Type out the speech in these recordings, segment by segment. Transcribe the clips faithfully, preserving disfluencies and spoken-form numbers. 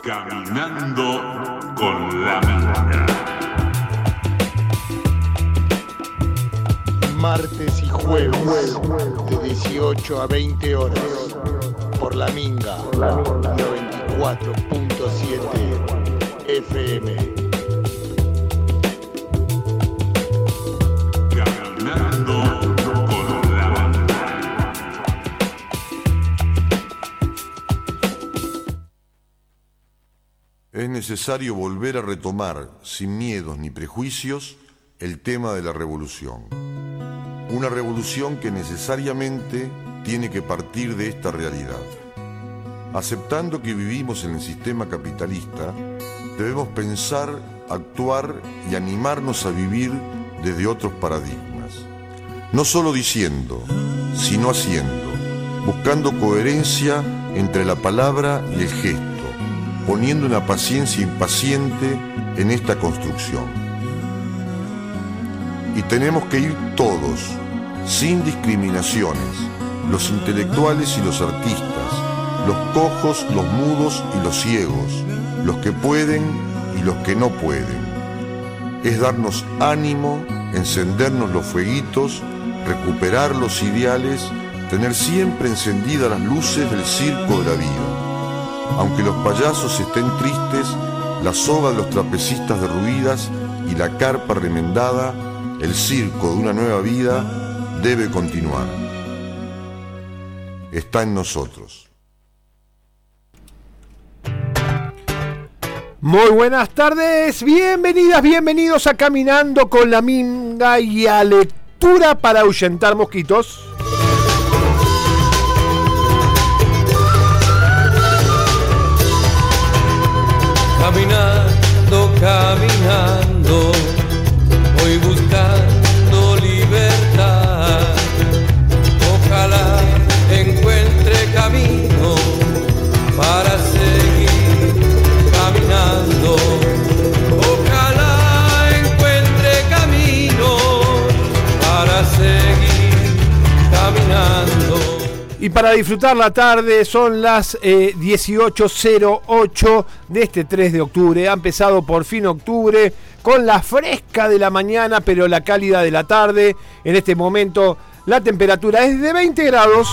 Caminando con la Minga. Martes y jueves de dieciocho a veinte horas por la Minga noventa y cuatro punto siete F M. Caminando con la Minga. Es necesario volver a retomar, sin miedos ni prejuicios, el tema de la revolución. Una revolución que necesariamente tiene que partir de esta realidad. Aceptando que vivimos en el sistema capitalista, debemos pensar, actuar y animarnos a vivir desde otros paradigmas. No solo diciendo, sino haciendo, buscando coherencia entre la palabra y el gesto, poniendo una paciencia impaciente en esta construcción. Y tenemos que ir todos, sin discriminaciones, los intelectuales y los artistas, los cojos, los mudos y los ciegos, los que pueden y los que no pueden. Es darnos ánimo, encendernos los fueguitos, recuperar los ideales, tener siempre encendidas las luces del circo de la vida. Aunque los payasos estén tristes, la soga de los trapecistas derruidas y la carpa remendada, el circo de una nueva vida debe continuar. Está en nosotros. Muy buenas tardes, bienvenidas, bienvenidos a Caminando con la Minga y a Lectura para ahuyentar mosquitos. Caminando, caminando, voy buscando libertad. Ojalá encuentre camino para seguir caminando. Ojalá encuentre camino para seguir caminando. Y para disfrutar la tarde son las eh, dieciocho cero ocho de este tres de octubre. Ha empezado por fin octubre con la fresca de la mañana, pero la cálida de la tarde. En este momento la temperatura es de veinte grados.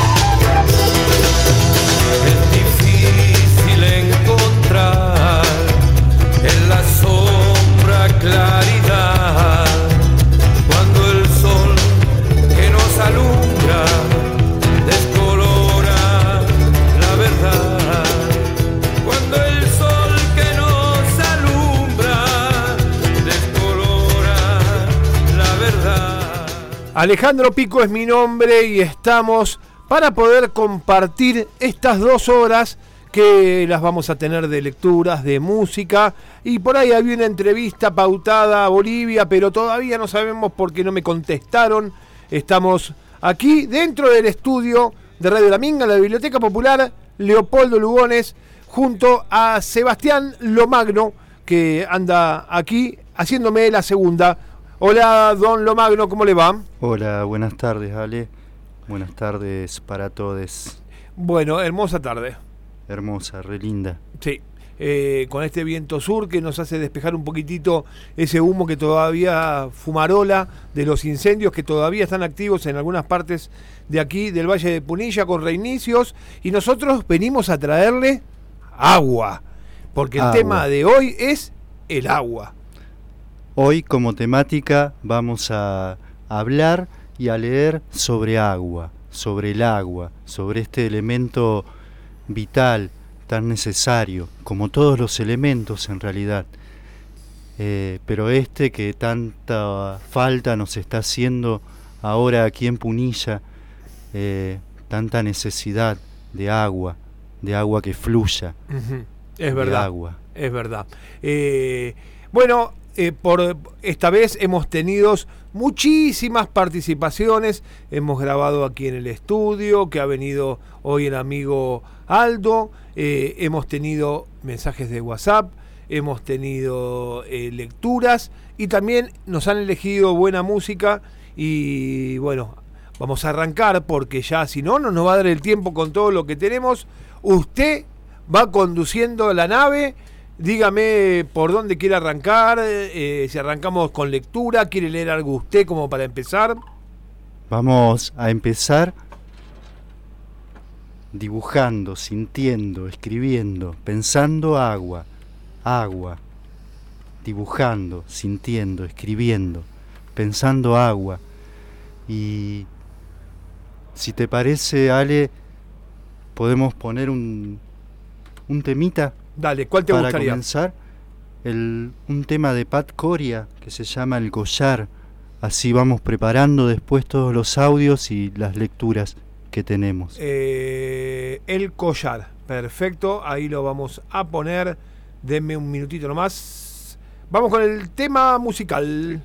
Es difícil encontrar en la sombra claridad cuando el sol que nos alumbra descolora la verdad. Cuando el sol que nos alumbra descolora la verdad. Alejandro Pico es mi nombre y estamos para poder compartir estas dos horas que las vamos a tener de lecturas, de música, y por ahí había una entrevista pautada a Bolivia, pero todavía no sabemos por qué no me contestaron. Estamos aquí dentro del estudio de Radio La Minga, en la Biblioteca Popular Leopoldo Lugones, junto a Sebastián Lomagno, que anda aquí haciéndome la segunda. Hola, don Lomagno, ¿cómo le va? Hola, buenas tardes, Ale. Buenas tardes para todos. Bueno, hermosa tarde. Hermosa, re linda. Sí, eh, con este viento sur que nos hace despejar un poquitito ese humo que todavía fumarola de los incendios que todavía están activos en algunas partes de aquí, del Valle de Punilla, con reinicios. Y nosotros venimos a traerle agua, porque el Agua. tema de hoy es el agua. Hoy como temática vamos a hablar y a leer sobre agua, sobre el agua, sobre este elemento vital, tan necesario, como todos los elementos en realidad. Eh, pero este que tanta falta nos está haciendo ahora aquí en Punilla, eh, tanta necesidad de agua, de agua que fluya. Uh-huh. Es de verdad, agua. es verdad. Eh, bueno, eh, por esta vez hemos tenido muchísimas participaciones. Hemos grabado aquí en el estudio, que ha venido hoy el amigo Aldo. Eh, hemos tenido mensajes de WhatsApp, hemos tenido eh, lecturas y también nos han elegido buena música. Y bueno, vamos a arrancar porque ya si no, no nos va a dar el tiempo con todo lo que tenemos. Usted va conduciendo la nave. Dígame por dónde quiere arrancar, eh, si arrancamos con lectura, quiere leer algo usted como para empezar. Vamos a empezar dibujando, sintiendo, escribiendo, pensando agua, agua, dibujando, sintiendo, escribiendo, pensando agua. Y si te parece, Ale, podemos poner un, un temita. Dale, ¿cuál te para gustaría? comenzar, el, un tema de Pat Coria que se llama El Collar. Así vamos preparando después todos los audios y las lecturas que tenemos. Eh, el Collar, perfecto, ahí lo vamos a poner. Denme un minutito nomás. Vamos con el tema musical.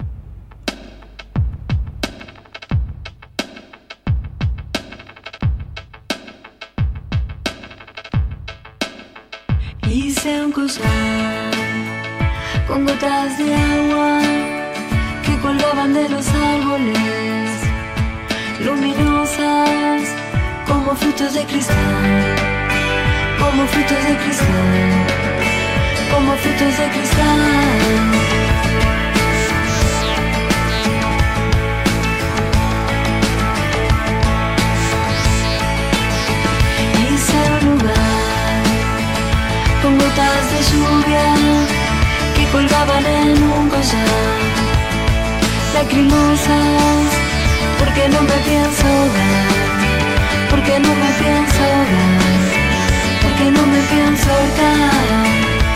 Hice un collar con gotas de agua que colgaban de los árboles, luminosas como frutos de cristal, como frutos de cristal, como frutos de cristal. Hice un lugar con gotas de lluvia que colgaban en un collar, lacrimosas, porque no me pienso ahogar, porque no me pienso ahogar, porque no me pienso ahogar.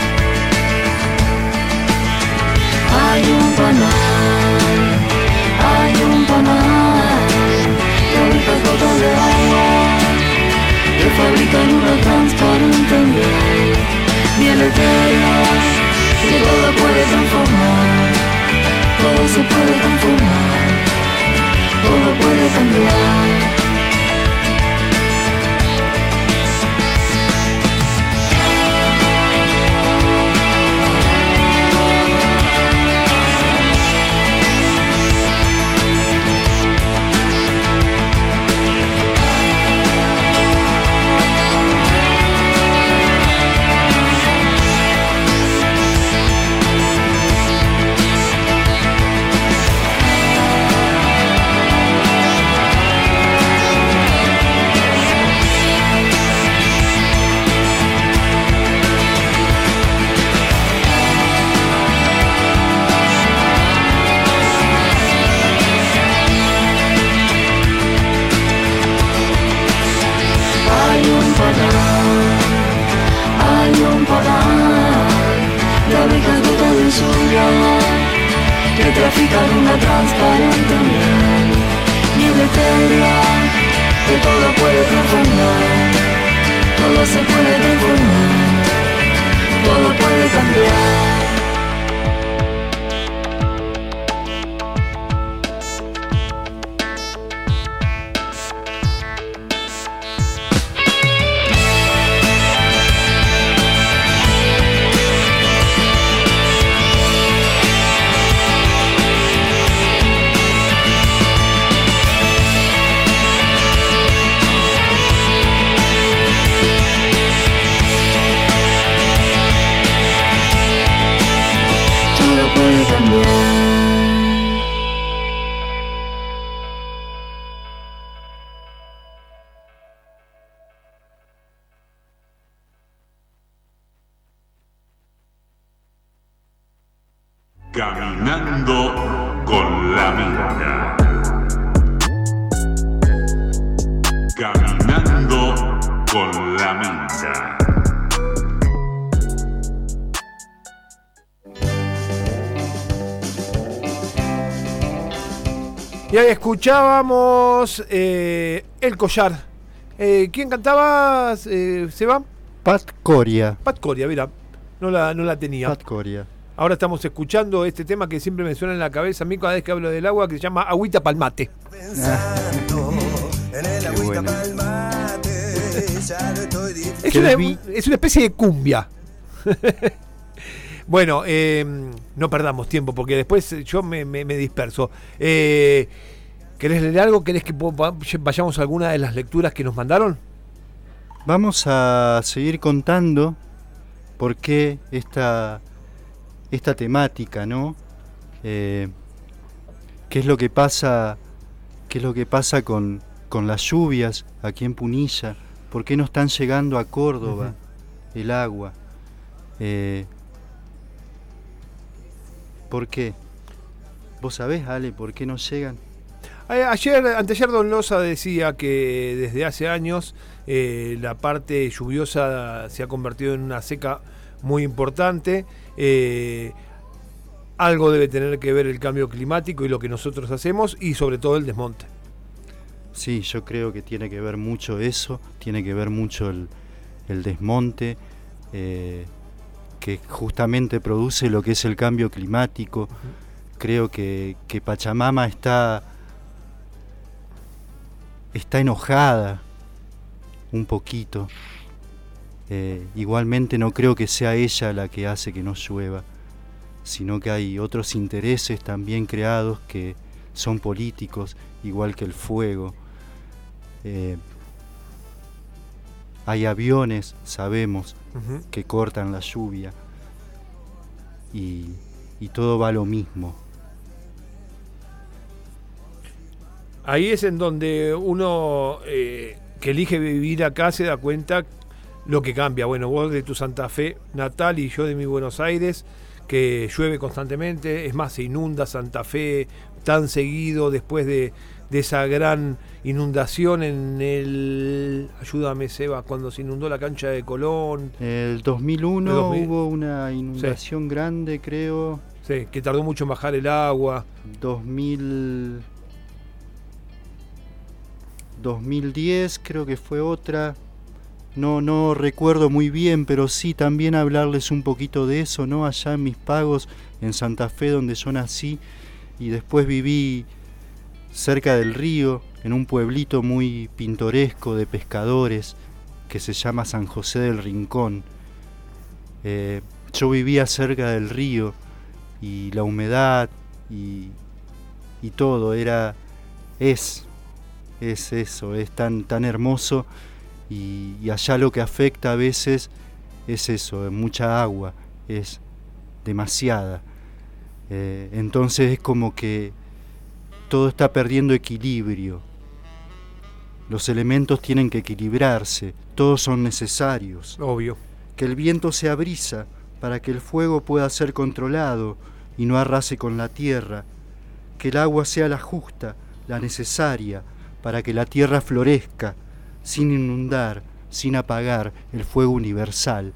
Hay un panal, hay un panal, de ricas gotas de agua que fabrican una transparente miel, miel etérea, que todo puede transformar, todo se puede transformar, todo puede cambiar. Hay un panal de ricas gotas de lluvia que trafican una transparente miel, miel etérea, que todo puede transformar, todo se puede transformar, todo puede cambiar. Caminando con la Minga. Caminando con la Minga. Y ahí escuchábamos eh, El Collar. Eh, ¿Quién cantaba, eh, Seba? Pat Coria. Pat Coria, mira, no la, no la tenía. Pat Coria. Ahora estamos escuchando este tema que siempre me suena en la cabeza a mí cada vez que hablo del agua, que se llama Agüita Palmate. Pensando en el agüita bueno. palmate, ya lo estoy diciendo. Es Que una, vi- es una especie de cumbia. Bueno, eh, no perdamos tiempo porque después yo me, me, me disperso. Eh, ¿Querés leer algo? ¿Querés que po- vayamos a alguna de las lecturas que nos mandaron? Vamos a seguir contando por qué esta, esta temática, ¿no? Eh, ¿Qué es lo que pasa, qué es lo que pasa con, con las lluvias aquí en Punilla? ¿Por qué no están llegando a Córdoba uh-huh. el agua? Eh, ¿Por qué? ¿Vos sabés, Ale, por qué no llegan? Ayer, anteayer Don Loza decía que desde hace años eh, la parte lluviosa se ha convertido en una seca muy importante. Eh, algo debe tener que ver el cambio climático y lo que nosotros hacemos, y sobre todo el desmonte. Sí, yo creo que tiene que ver mucho eso, tiene que ver mucho el, el desmonte, eh, que justamente produce lo que es el cambio climático. Uh-huh. Creo que, que Pachamama está... está enojada un poquito. Eh, igualmente no creo que sea ella la que hace que no llueva, sino que hay otros intereses también creados que son políticos, igual que el fuego. Eh, hay aviones, sabemos, uh-huh. que cortan la lluvia, y, y todo va a lo mismo. Ahí es en donde uno eh, que elige vivir acá se da cuenta lo que cambia. Bueno, vos de tu Santa Fe natal y yo de mi Buenos Aires, que llueve constantemente. Es más, se inunda Santa Fe tan seguido después de, de esa gran inundación en el... Ayúdame, Seba, cuando se inundó la cancha de Colón. El dos mil uno el dos mil... hubo una inundación sí. grande, creo. Sí, que tardó mucho en bajar el agua. dos mil... dos mil diez creo que fue otra, no no recuerdo muy bien, pero sí también hablarles un poquito de eso, ¿no? Allá en Mis Pagos, en Santa Fe, donde yo nací, y después viví cerca del río, en un pueblito muy pintoresco de pescadores que se llama San José del Rincón. Eh, yo vivía cerca del río, y la humedad y, y todo era es es eso, es tan, tan hermoso, y, y allá lo que afecta a veces es eso, es mucha agua, es demasiada. Eh, entonces es como que todo está perdiendo equilibrio. Los elementos tienen que equilibrarse, todos son necesarios. Obvio. Que el viento sea brisa para que el fuego pueda ser controlado y no arrase con la tierra. Que el agua sea la justa, la necesaria, para que la tierra florezca, sin inundar, sin apagar el fuego universal.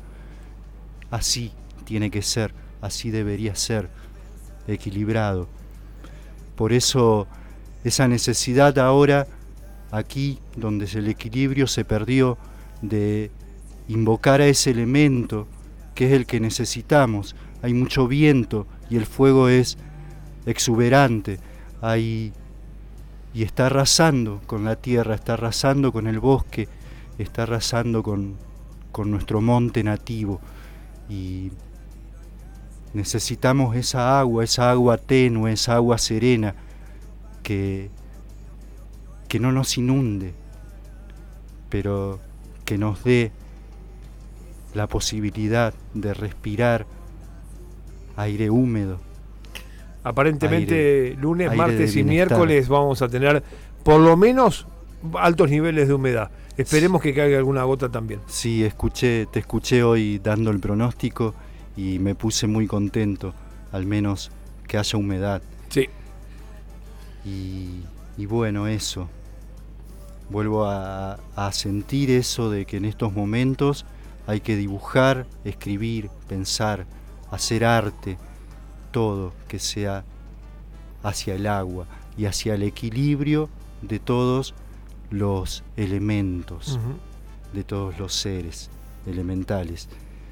Así tiene que ser, así debería ser, equilibrado. Por eso esa necesidad ahora, aquí donde el equilibrio se perdió, de invocar a ese elemento que es el que necesitamos. Hay mucho viento y el fuego es exuberante, hay... y está arrasando con la tierra, está arrasando con el bosque, está arrasando con, con nuestro monte nativo, y necesitamos esa agua, esa agua tenue, esa agua serena, que, que no nos inunde, pero que nos dé la posibilidad de respirar aire húmedo. Aparentemente aire, lunes, aire martes y miércoles vamos a tener por lo menos altos niveles de humedad. Esperemos sí. que caiga alguna gota también. Sí, escuché, te escuché hoy dando el pronóstico y me puse muy contento, al menos que haya humedad. Sí. Y, y bueno, eso. Vuelvo a, a sentir eso de que en estos momentos hay que dibujar, escribir, pensar, hacer arte, todo que sea hacia el agua y hacia el equilibrio de todos los elementos, uh-huh. de todos los seres elementales.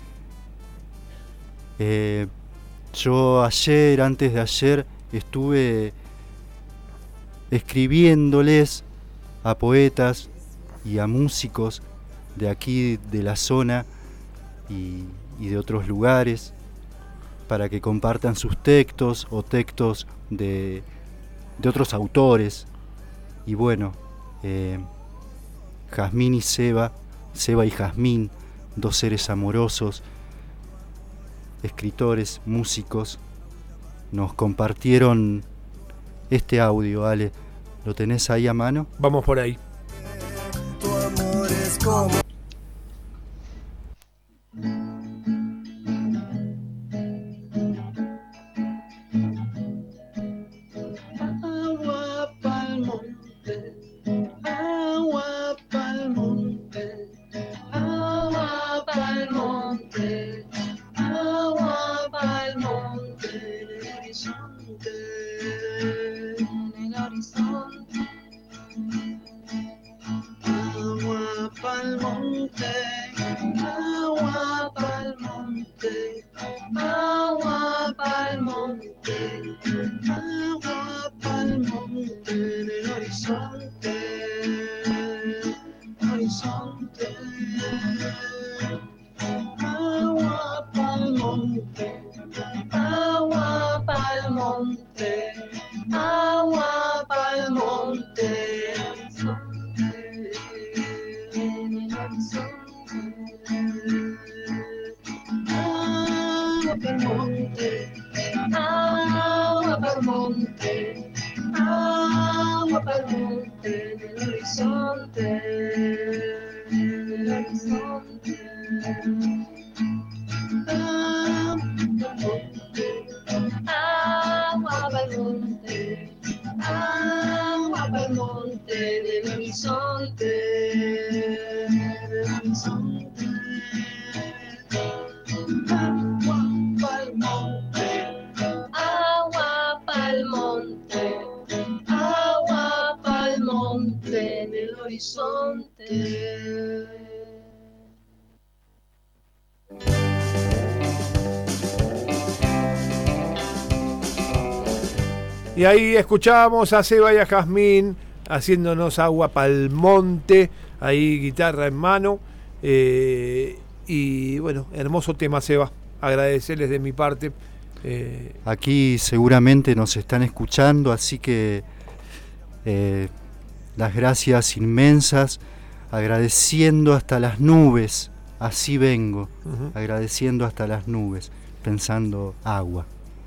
Eh, yo ayer, antes de ayer, estuve escribiéndoles a poetas y a músicos de aquí, de la zona y, y de otros lugares, para que compartan sus textos o textos de, de otros autores. Y bueno, eh, Jazmín y Seba Seba y Jazmín, dos seres amorosos, escritores, músicos, nos compartieron este audio, Ale. ¿Lo tenés ahí a mano? Vamos por ahí. Tu amor es como agua pa'l monte, agua pa'l monte, agua pa'l monte, agua pa'l monte, en el horizonte, en el horizonte. Agua pa'l monte, agua pa'l monte, agua pa'l monte, agua pa'l monte, en el horizonte, horizonte. Agua pa'l monte, agua pa'l monte, agua pa'l monte, en el horizonte. Agua pa'l monte, agua pa'l monte, agua pa'l monte, en el horizonte, en el horizonte. Agua pa'l monte, agua pa'l monte, en el horizonte, en el horizonte. Agua pa'l monte, agua pa'l monte, agua pa'l monte, en el horizonte. Y ahí escuchábamos a Seba y a Jazmín haciéndonos agua pa'l monte, ahí guitarra en mano. Eh, y bueno, hermoso tema, Seba. Agradecerles de mi parte. Eh, Aquí seguramente nos están escuchando, así que eh, las gracias inmensas, agradeciendo hasta las nubes, así vengo, uh-huh. agradeciendo hasta las nubes, pensando agua.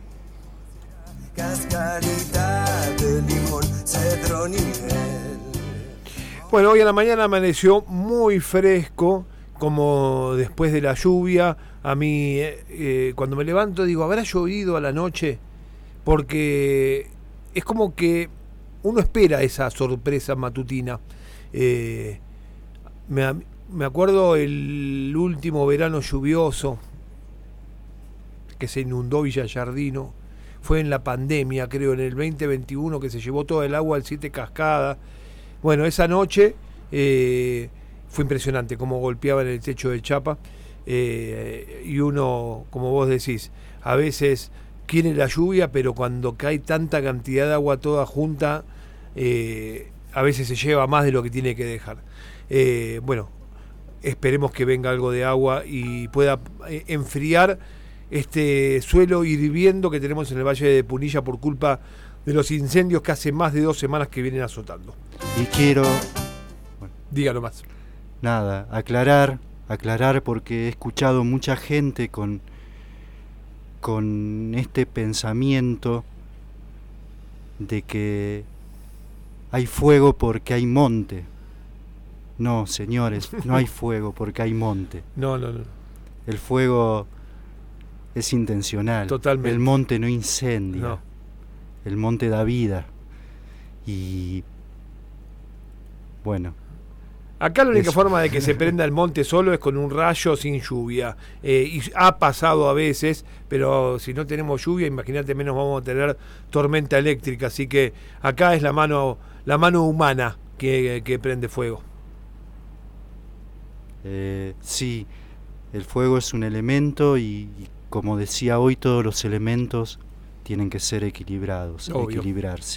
cascarita de limón, cedrón y miel. Bueno, hoy a la mañana amaneció muy fresco, como después de la lluvia. A mí, eh, cuando me levanto, digo, ¿habrá llovido a la noche? Porque es como que uno espera esa sorpresa matutina. Eh, me, me acuerdo el último verano lluvioso que se inundó Villa Yardino. Fue en la pandemia, creo, en el veinte veintiuno, que se llevó todo el agua al Siete Cascadas. Bueno, esa noche eh, fue impresionante cómo golpeaba en el techo de chapa. Eh, y uno, como vos decís, a veces quiere la lluvia, pero cuando cae tanta cantidad de agua toda junta, eh, a veces se lleva más de lo que tiene que dejar. Eh, bueno, esperemos que venga algo de agua y pueda eh, enfriar este suelo hirviendo que tenemos en el Valle de Punilla por culpa de los incendios que hace más de dos semanas que vienen azotando. Y quiero... Bueno, dígalo más. Nada, aclarar, aclarar porque he escuchado mucha gente con, con este pensamiento de que hay fuego porque hay monte. No, señores, no hay fuego porque hay monte. No, no, no. El fuego es intencional. Totalmente. El monte no incendia. No. El monte da vida. Y bueno. Acá la única eso. forma de que se prenda el monte solo es con un rayo sin lluvia. Eh, y ha pasado a veces, pero si no tenemos lluvia, imagínate, menos vamos a tener tormenta eléctrica. Así que acá es la mano, la mano humana que, que prende fuego. Eh, sí, el fuego es un elemento y, y como decía hoy, todos los elementos tienen que ser equilibrados, Obvio. equilibrarse.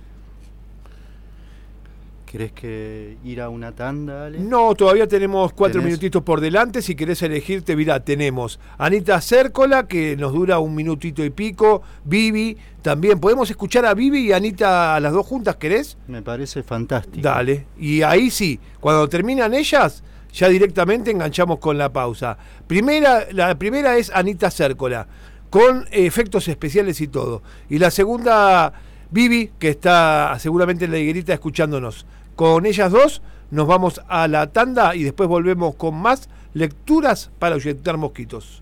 ¿Querés que ir a una tanda, Ale? No, todavía tenemos cuatro ¿Tenés? minutitos por delante. Si querés elegirte, mirá, tenemos Anita Cércola, que nos dura un minutito y pico. Vivi, también. ¿Podemos escuchar a Vivi y Anita a las dos juntas, querés? Me parece fantástico. Dale. Y ahí sí, cuando terminan ellas, ya directamente enganchamos con la pausa. Primera, la primera es Anita Cércola, con efectos especiales y todo. Y la segunda, Vivi, que está seguramente en la higuerita escuchándonos. Con ellas dos nos vamos a la tanda y después volvemos con más lecturas para ahuyentar mosquitos.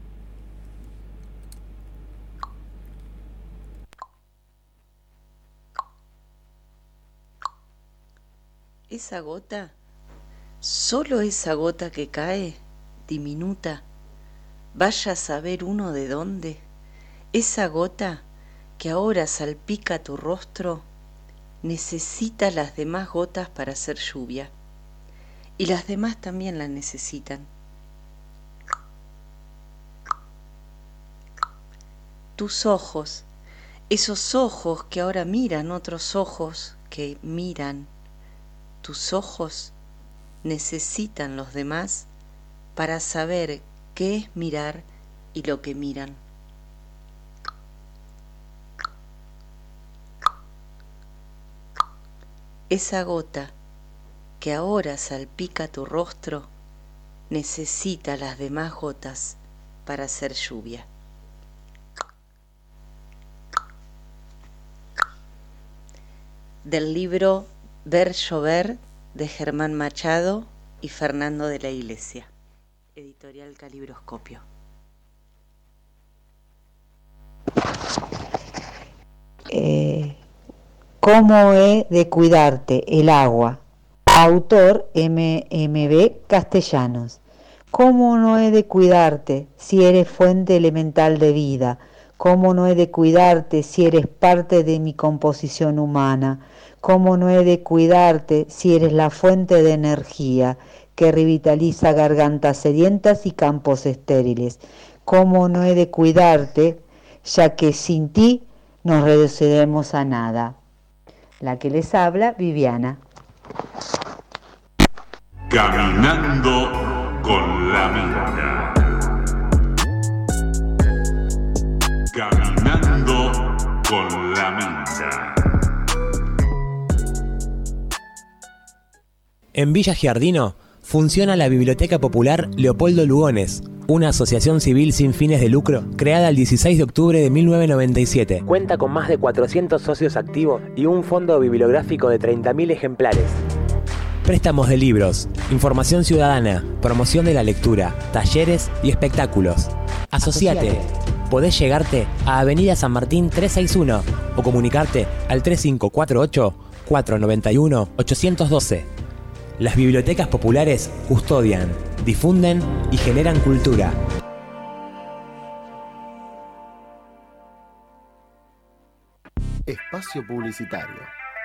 Esa gota, solo esa gota que cae, diminuta, vaya a saber uno de dónde, esa gota que ahora salpica tu rostro, necesita las demás gotas para hacer lluvia, y las demás también la necesitan. Tus ojos, esos ojos que ahora miran otros ojos que miran, tus ojos necesitan los demás para saber qué es mirar y lo que miran. Esa gota que ahora salpica tu rostro necesita las demás gotas para hacer lluvia. Del libro Ver llover de Germán Machado y Fernando de la Iglesia, editorial Calibroscopio. Eh, ¿Cómo he de cuidarte? El agua. Autor M M B Castellanos. ¿Cómo no he de cuidarte si eres fuente elemental de vida? ¿Cómo no he de cuidarte si eres parte de mi composición humana? ¿Cómo no he de cuidarte si eres la fuente de energía que revitaliza gargantas sedientas y campos estériles? ¿Cómo no he de cuidarte, ya que sin ti nos reduciremos a nada? La que les habla, Viviana. Caminando con la Minga. Caminando con la Minga. En Villa Giardino funciona la Biblioteca Popular Leopoldo Lugones, una asociación civil sin fines de lucro creada el dieciséis de octubre de mil novecientos noventa y siete. Cuenta con más de cuatrocientos socios activos y un fondo bibliográfico de treinta mil ejemplares. Préstamos de libros, información ciudadana, promoción de la lectura, talleres y espectáculos. Asociate. Podés llegarte a Avenida San Martín trescientos sesenta y uno o comunicarte al tres cinco cuatro ocho, cuatro nueve uno, ocho uno dos. Las bibliotecas populares custodian, difunden y generan cultura. Espacio publicitario.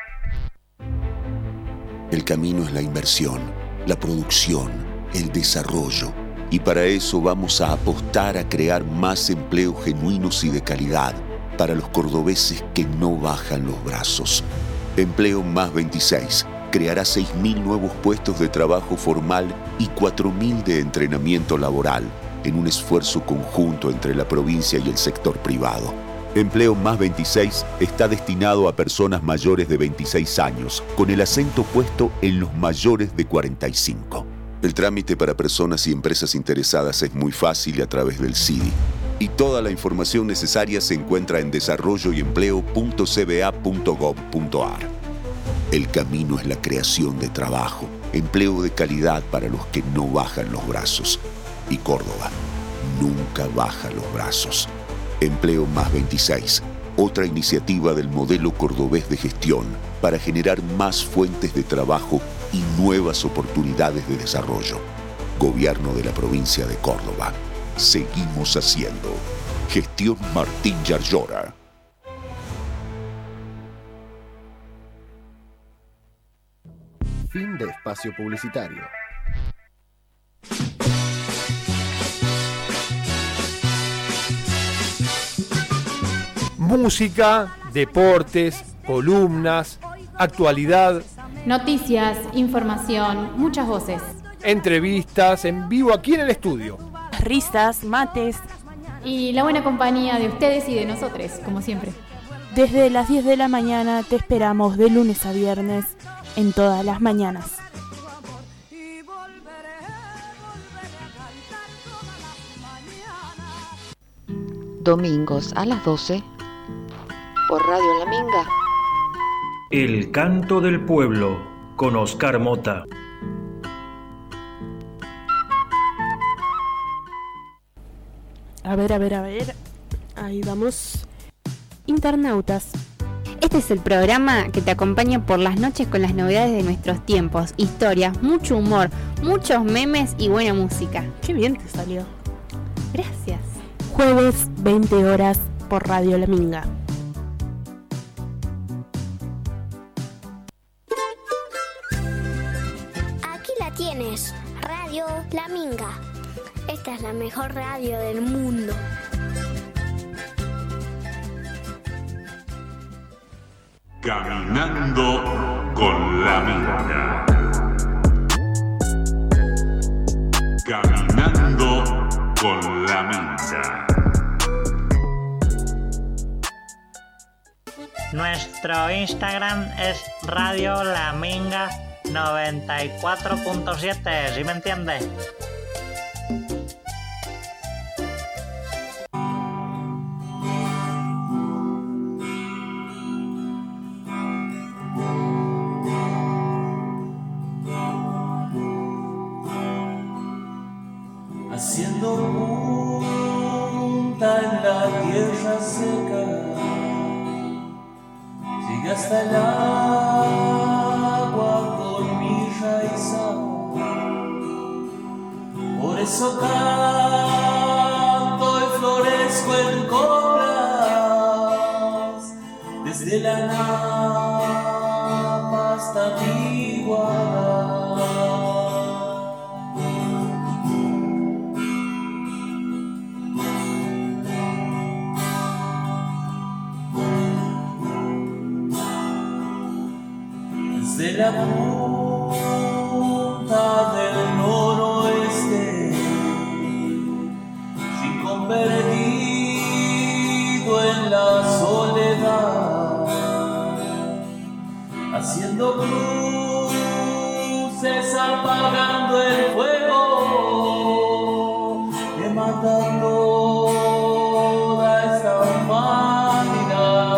El camino es la inversión, la producción, el desarrollo. Y para eso vamos a apostar a crear más empleos genuinos y de calidad para los cordobeses que no bajan los brazos. Empleo Más veintiséis creará seis mil nuevos puestos de trabajo formal y cuatro mil de entrenamiento laboral en un esfuerzo conjunto entre la provincia y el sector privado. Empleo Más veintiséis está destinado a personas mayores de veintiséis años, con el acento puesto en los mayores de cuarenta y cinco. El trámite para personas y empresas interesadas es muy fácil a través del C I D I. Y toda la información necesaria se encuentra en desarrollo y empleo punto c b a punto gov punto a r. El camino es la creación de trabajo, empleo de calidad para los que no bajan los brazos. Y Córdoba nunca baja los brazos. Empleo Más veintiséis, otra iniciativa del modelo cordobés de gestión para generar más fuentes de trabajo y nuevas oportunidades de desarrollo. Gobierno de la provincia de Córdoba. Seguimos haciendo. Gestión Martín Yarlora. Fin de espacio publicitario. Música, deportes, columnas, actualidad, noticias, información, muchas voces. Entrevistas en vivo aquí en el estudio. Risas, mates. Y la buena compañía de ustedes y de nosotros, como siempre. Desde las diez de la mañana te esperamos de lunes a viernes en todas las mañanas. domingos a las doce, por Radio La Minga. El canto del pueblo, con Oscar Mota. A ver, a ver, a ver. Ahí vamos. Internautas. Este es el programa que te acompaña por las noches con las novedades de nuestros tiempos, historias, mucho humor, muchos memes y buena música. Qué bien te salió. Gracias. Jueves, veinte horas, por Radio La Minga. Aquí la tienes, Radio La Minga. Esta es la mejor radio del mundo. Caminando con la Minga. Caminando con la Minga. Nuestro Instagram es Radio La Minga noventa y cuatro punto siete, ¿sí me entiende? Haciendo punta en la tierra seca, sigue hasta el agua con mi raizal. Por eso canto y florezco en coplas, desde la napa hasta mi igualdad. De la punta del noroeste, rincón perdido en la soledad, haciendo cruces, apagando el fuego que mata toda esta humanidad.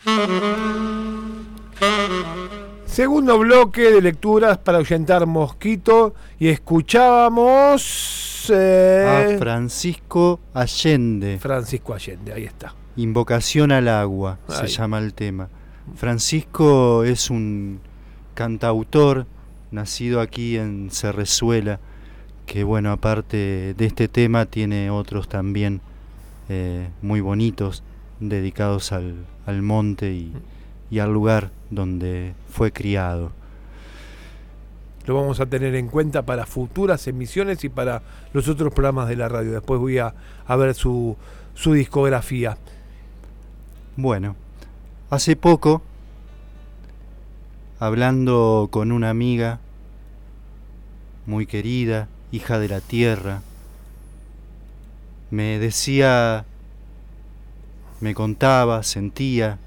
Segundo bloque de lecturas para ahuyentar mosquito y escuchábamos eh... a Francisco Allende. Francisco Allende, ahí está. Invocación al agua, ahí se llama el tema. Francisco es un cantautor nacido aquí en Cerrezuela, que bueno, aparte de este tema tiene otros también eh, muy bonitos, dedicados al, al monte y, y al lugar donde fue criado. Lo vamos a tener en cuenta para futuras emisiones y para los otros programas de la radio. Después voy a, a ver su, su discografía. Bueno, hace poco, hablando con una amiga muy querida, hija de la tierra, me decía, me contaba, sentía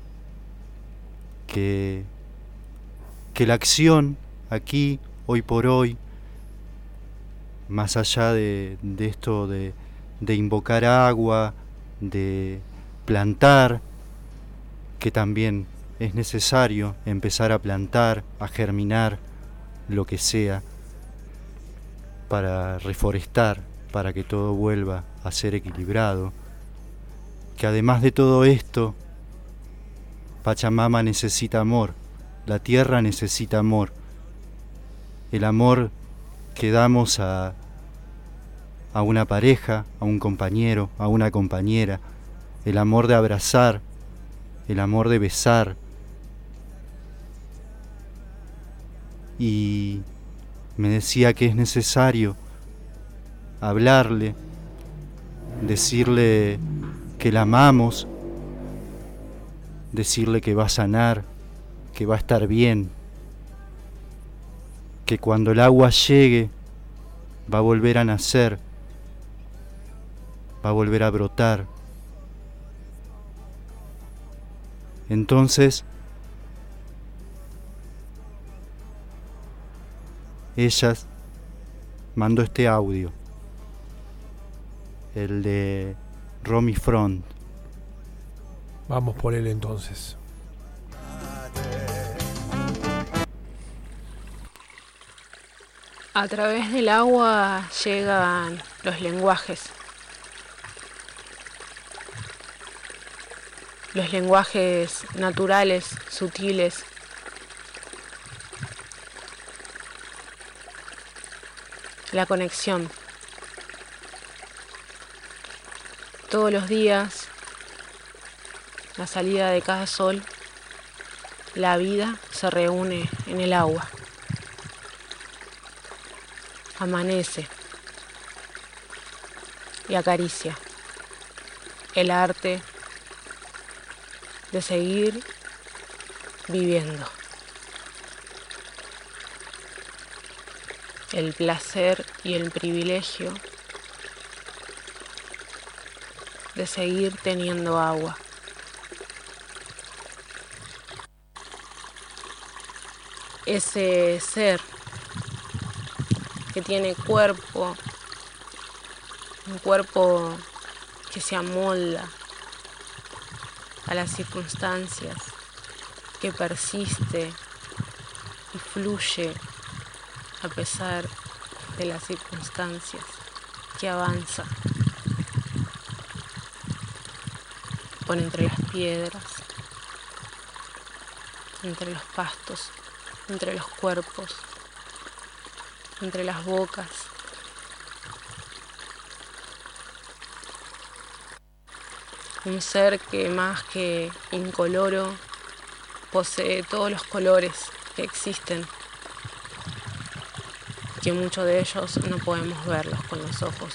que, que la acción aquí, hoy por hoy, más allá de, de esto de, de invocar agua, de plantar, que también es necesario empezar a plantar, a germinar, lo que sea, para reforestar, para que todo vuelva a ser equilibrado, que además de todo esto, Pachamama necesita amor, la tierra necesita amor, el amor que damos a, a una pareja, a un compañero, a una compañera, el amor de abrazar, el amor de besar. Y me decía que es necesario hablarle, decirle que la amamos, decirle que va a sanar, que va a estar bien, que cuando el agua llegue va a volver a nacer, va a volver a brotar. Entonces, ella mandó este audio, el de Romy Front. Vamos por él entonces. A través del agua llegan los lenguajes. Los lenguajes naturales, sutiles. La conexión. Todos los días, la salida de cada sol, la vida se reúne en el agua. Amanece y acaricia el arte de seguir viviendo. El placer y el privilegio de seguir teniendo agua. Ese ser que tiene cuerpo, un cuerpo que se amolda a las circunstancias, que persiste y fluye a pesar de las circunstancias, que avanza por entre las piedras, entre los pastos, entre los cuerpos, entre las bocas. Un ser que más que incoloro posee todos los colores que existen, que muchos de ellos no podemos verlos con los ojos.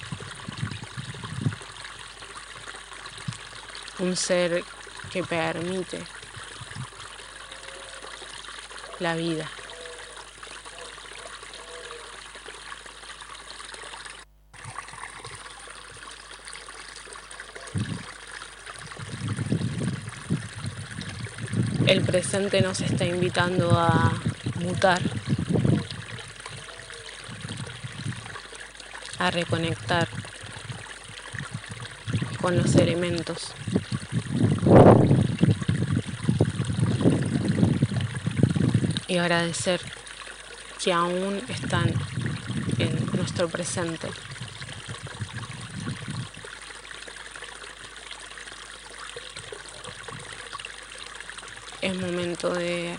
Un ser que permite la vida. El presente nos está invitando a mutar, a reconectar con los elementos, y agradecer que aún están en nuestro presente. Es momento de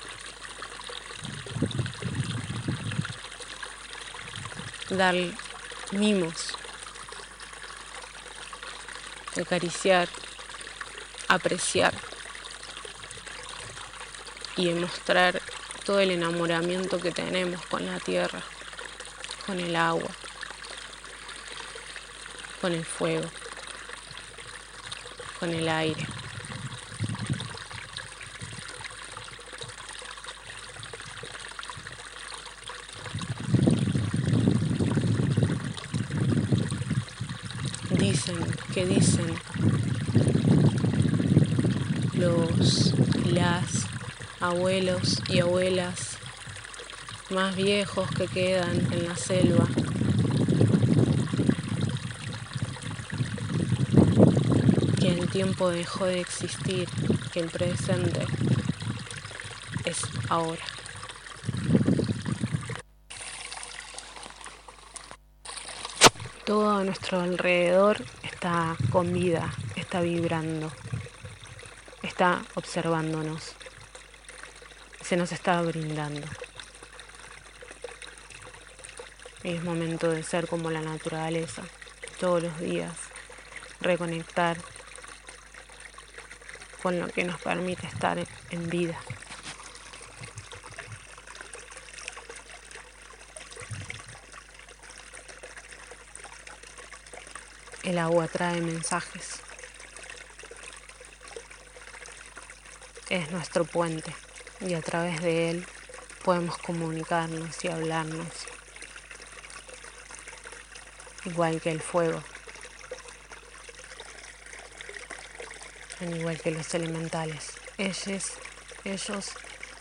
dar mimos, acariciar, apreciar y demostrar todo el enamoramiento que tenemos con la tierra, con el agua, con el fuego, con el aire. Dicen, que dicen los y las abuelos y abuelas más viejos que quedan en la selva, que el tiempo dejó de existir, que el presente es ahora. Todo a nuestro alrededor está con vida, está vibrando, está observándonos, se nos está brindando. Y es momento de ser como la naturaleza, todos los días, reconectar con lo que nos permite estar en vida. El agua trae mensajes. Es nuestro puente y a través de él podemos comunicarnos y hablarnos. Igual que el fuego, al igual que los elementales. Ellos, ellos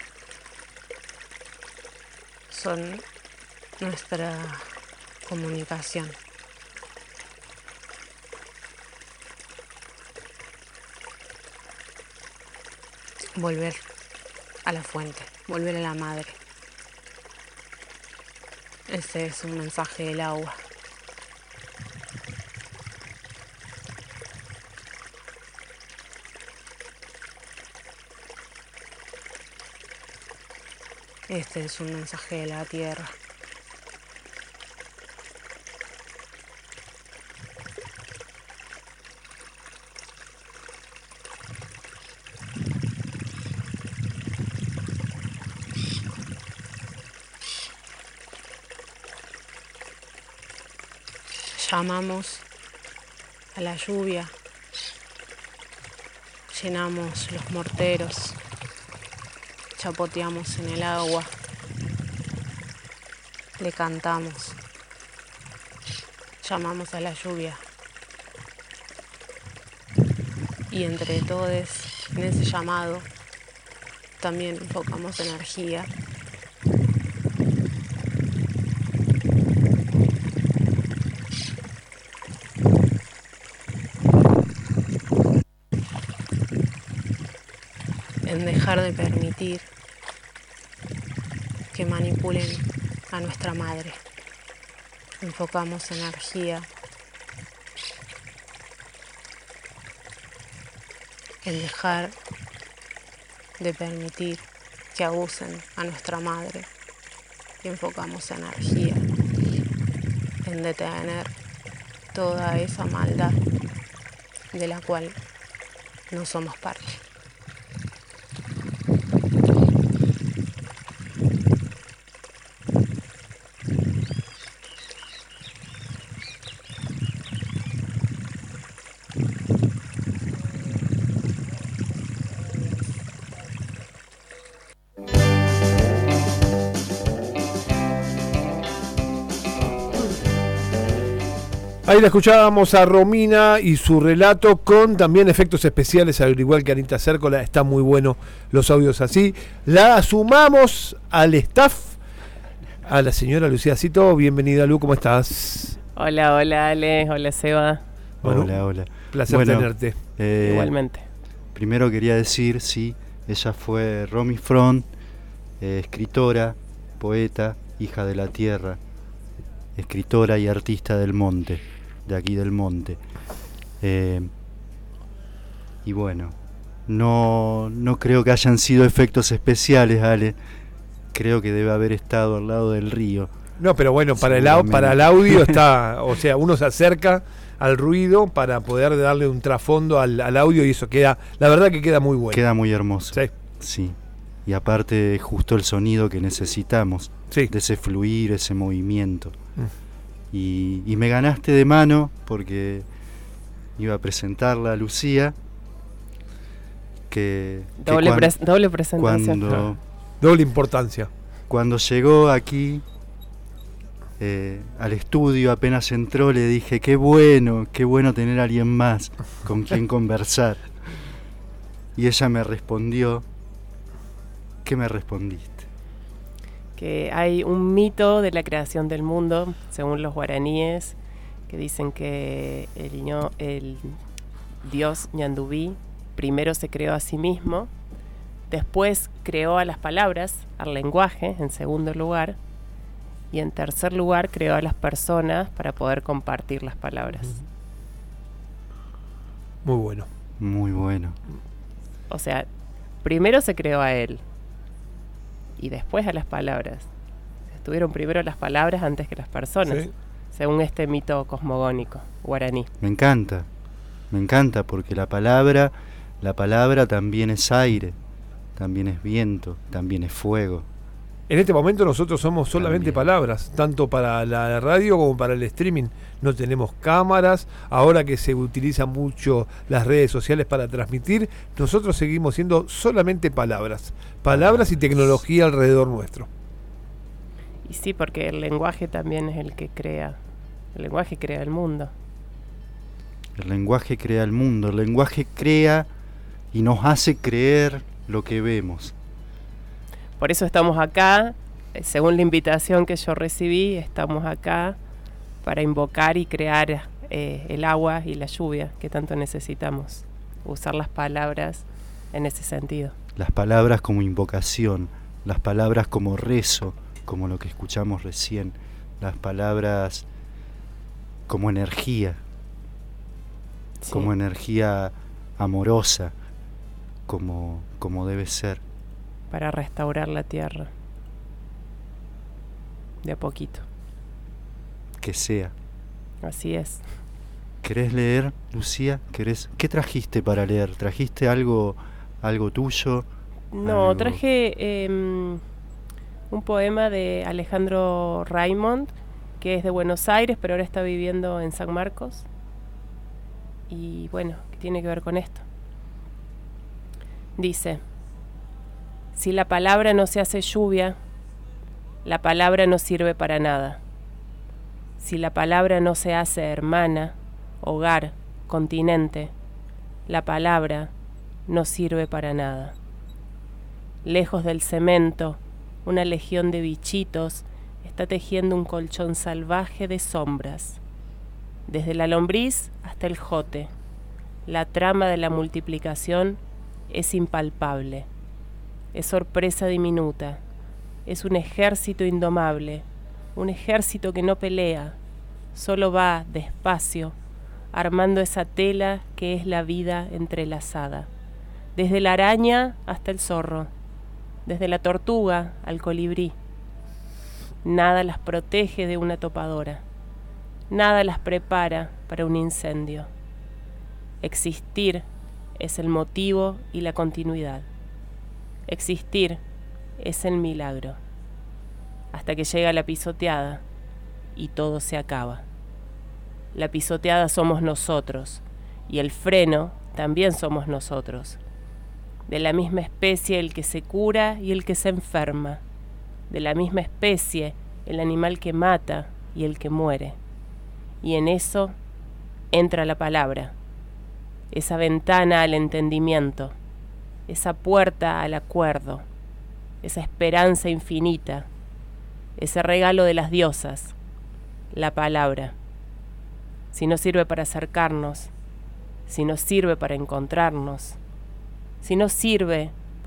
son nuestra comunicación. Volver a la fuente, volver a la madre. Ese es un mensaje del agua. Este es un mensaje de la tierra. Llamamos a la lluvia, llenamos los morteros, chapoteamos en el agua, le cantamos, llamamos a la lluvia. Y entre todos, en ese llamado, también enfocamos energía. En dejar de permitir que manipulen a nuestra madre. Enfocamos energía en dejar de permitir que abusen a nuestra madre y enfocamos energía en detener toda esa maldad de la cual no somos parte. Ahí la escuchábamos a Romina y su relato con también efectos especiales, al igual que Anita Cércola. Está muy bueno los audios así. La sumamos al staff, a la señora Lucía Cito. Bienvenida, Lu, ¿cómo estás? Hola, hola, Ale. Hola, Seba. Bueno, hola, hola. Placer bueno, tenerte. Eh, Igualmente. Primero quería decir, sí, ella fue Romy Front, eh, escritora, poeta, hija de la tierra, escritora y artista del monte, de aquí del monte. Eh, y bueno, no, no creo que hayan sido efectos especiales, Ale. Creo que debe haber estado al lado del río. No, pero bueno, para el, au- para el audio está, o sea, uno se acerca al ruido para poder darle un trasfondo al, al audio y eso queda, la verdad que queda muy bueno. Queda muy hermoso. Sí. Sí. Y aparte justo el sonido que necesitamos, sí. de ese fluir, ese movimiento. Mm. Y, y me ganaste de mano porque iba a presentarla a Lucía. Que, que Doble, cuan- pres- doble presentación. Cuando, doble importancia. Cuando llegó aquí eh, al estudio, apenas entró, le dije, qué bueno, qué bueno tener a alguien más con quien conversar. Y ella me respondió, ¿qué me respondiste? Que hay un mito de la creación del mundo, según los guaraníes, que dicen que el, ño- el dios Ñandubí primero se creó a sí mismo, después creó a las palabras, al lenguaje, en segundo lugar, y en tercer lugar creó a las personas para poder compartir las palabras. Muy bueno. Muy bueno. O sea, primero se creó a él y después a las palabras. Estuvieron primero las palabras antes que las personas, Sí. según este mito cosmogónico guaraní. Me encanta, me encanta porque la palabra, la palabra también es aire, también es viento, también es fuego. En este momento nosotros somos solamente También. palabras, tanto para la radio como para el streaming. No tenemos cámaras, ahora que se utilizan mucho las redes sociales para transmitir, nosotros seguimos siendo solamente palabras. Palabras y tecnología alrededor nuestro. Y sí, porque el lenguaje también es el que crea, el lenguaje crea el mundo. El lenguaje crea el mundo, el lenguaje crea y nos hace creer lo que vemos. Por eso estamos acá, eh, según la invitación que yo recibí, estamos acá para invocar y crear eh, el agua y la lluvia que tanto necesitamos. Usar las palabras en ese sentido. Las palabras como invocación, las palabras como rezo, como lo que escuchamos recién, las palabras como energía, Sí. como energía amorosa, como, como debe ser. Para restaurar la tierra. De a poquito. Que sea. Así es. ¿Querés leer, Lucía? ¿Querés? ¿Qué trajiste para leer? ¿Trajiste algo, algo tuyo? No, Algo- traje eh, un poema de Alejandro Raymond, que es de Buenos Aires, pero ahora está viviendo en San Marcos. Y bueno, que tiene que ver con esto. Dice: si la palabra no se hace lluvia, la palabra no sirve para nada. Si la palabra no se hace hermana, hogar, continente, la palabra no sirve para nada. Lejos del cemento, una legión de bichitos está tejiendo un colchón salvaje de sombras. Desde la lombriz hasta el jote, la trama de la multiplicación es impalpable. Es sorpresa diminuta, es un ejército indomable, un ejército que no pelea, solo va despacio, armando esa tela que es la vida entrelazada, desde la araña hasta el zorro, desde la tortuga al colibrí. Nada las protege de una topadora, nada las prepara para un incendio. Existir es el motivo y la continuidad. Existir es el milagro, hasta que llega la pisoteada y todo se acaba. La pisoteada somos nosotros, y el freno también somos nosotros. De la misma especie el que se cura y el que se enferma. De la misma especie el animal que mata y el que muere. Y en eso entra la palabra, esa ventana al entendimiento, esa puerta al acuerdo, esa esperanza infinita, ese regalo de las diosas, la palabra. Si no sirve para acercarnos, si no sirve para encontrarnos, si no sirve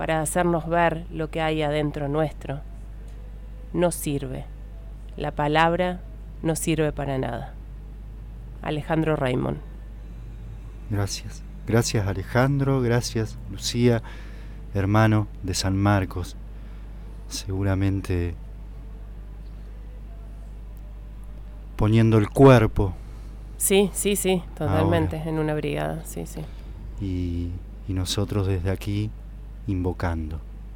para hacernos ver lo que hay adentro nuestro, no sirve. La palabra no sirve para nada. Alejandro Raymond. Gracias. Gracias Alejandro, gracias Lucía, hermano de San Marcos. Seguramente poniendo el cuerpo. Sí, sí, sí, totalmente, ahora. En una brigada, sí, sí. Y, y nosotros desde aquí invocando,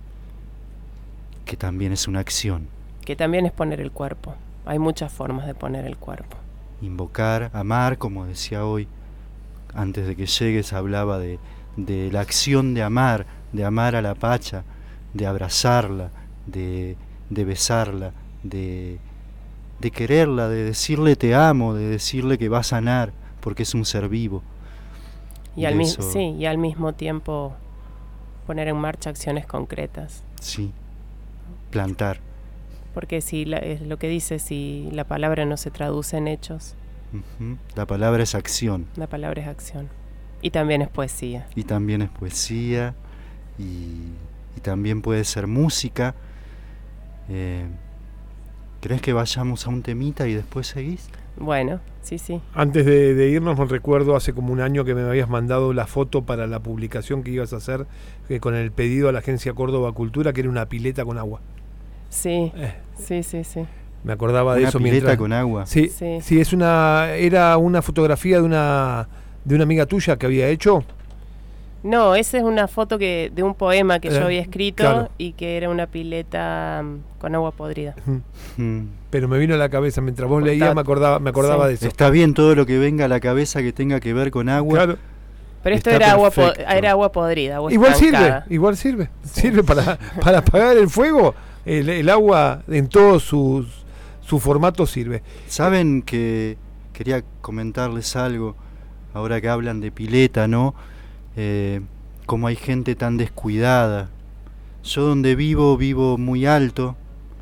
que también es una acción. Que también es poner el cuerpo. Hay muchas formas de poner el cuerpo. Invocar, amar, como decía hoy, antes de que llegues hablaba de, de la acción de amar, de amar a la Pacha, de abrazarla, de, de besarla, de, de quererla, de decirle te amo, de decirle que va a sanar, porque es un ser vivo. Y al, mis- sí, y al mismo tiempo poner en marcha acciones concretas. Sí, plantar. Porque si la, es lo que dice, si la palabra no se traduce en hechos, Uh-huh. La palabra es acción. la palabra es acción. Y también es poesía. Y también es poesía, y, y también puede ser música. Eh, ¿Crees que vayamos a un temita y después seguís? Bueno, sí, sí. Antes de, de irnos, me recuerdo hace como un año que me habías mandado la foto para la publicación que ibas a hacer eh, con el pedido a la Agencia Córdoba Cultura, que era una pileta con agua. Sí, Eh. sí, sí, sí. Me acordaba de Una eso pileta mientras... con agua. Sí, Sí. sí, es una era una fotografía de una de una amiga tuya que había hecho. No, esa es una foto que de un poema que Eh, yo había escrito, claro. y que era una pileta mm, con agua podrida. Mm. Pero me vino a la cabeza mientras vos Está- leías, me acordaba me acordaba sí. de eso. Está bien todo lo que venga a la cabeza que tenga que ver con agua. Claro. Pero esto Está era agua, po- perfecto. era agua podrida, agua Igual sirve, estancada. igual sirve. Sirve para para apagar el fuego. El, el agua en todos sus su formato sirve. Saben que quería comentarles algo, ahora que hablan de pileta, ¿no? Eh, como hay gente tan descuidada. Yo donde vivo, vivo muy alto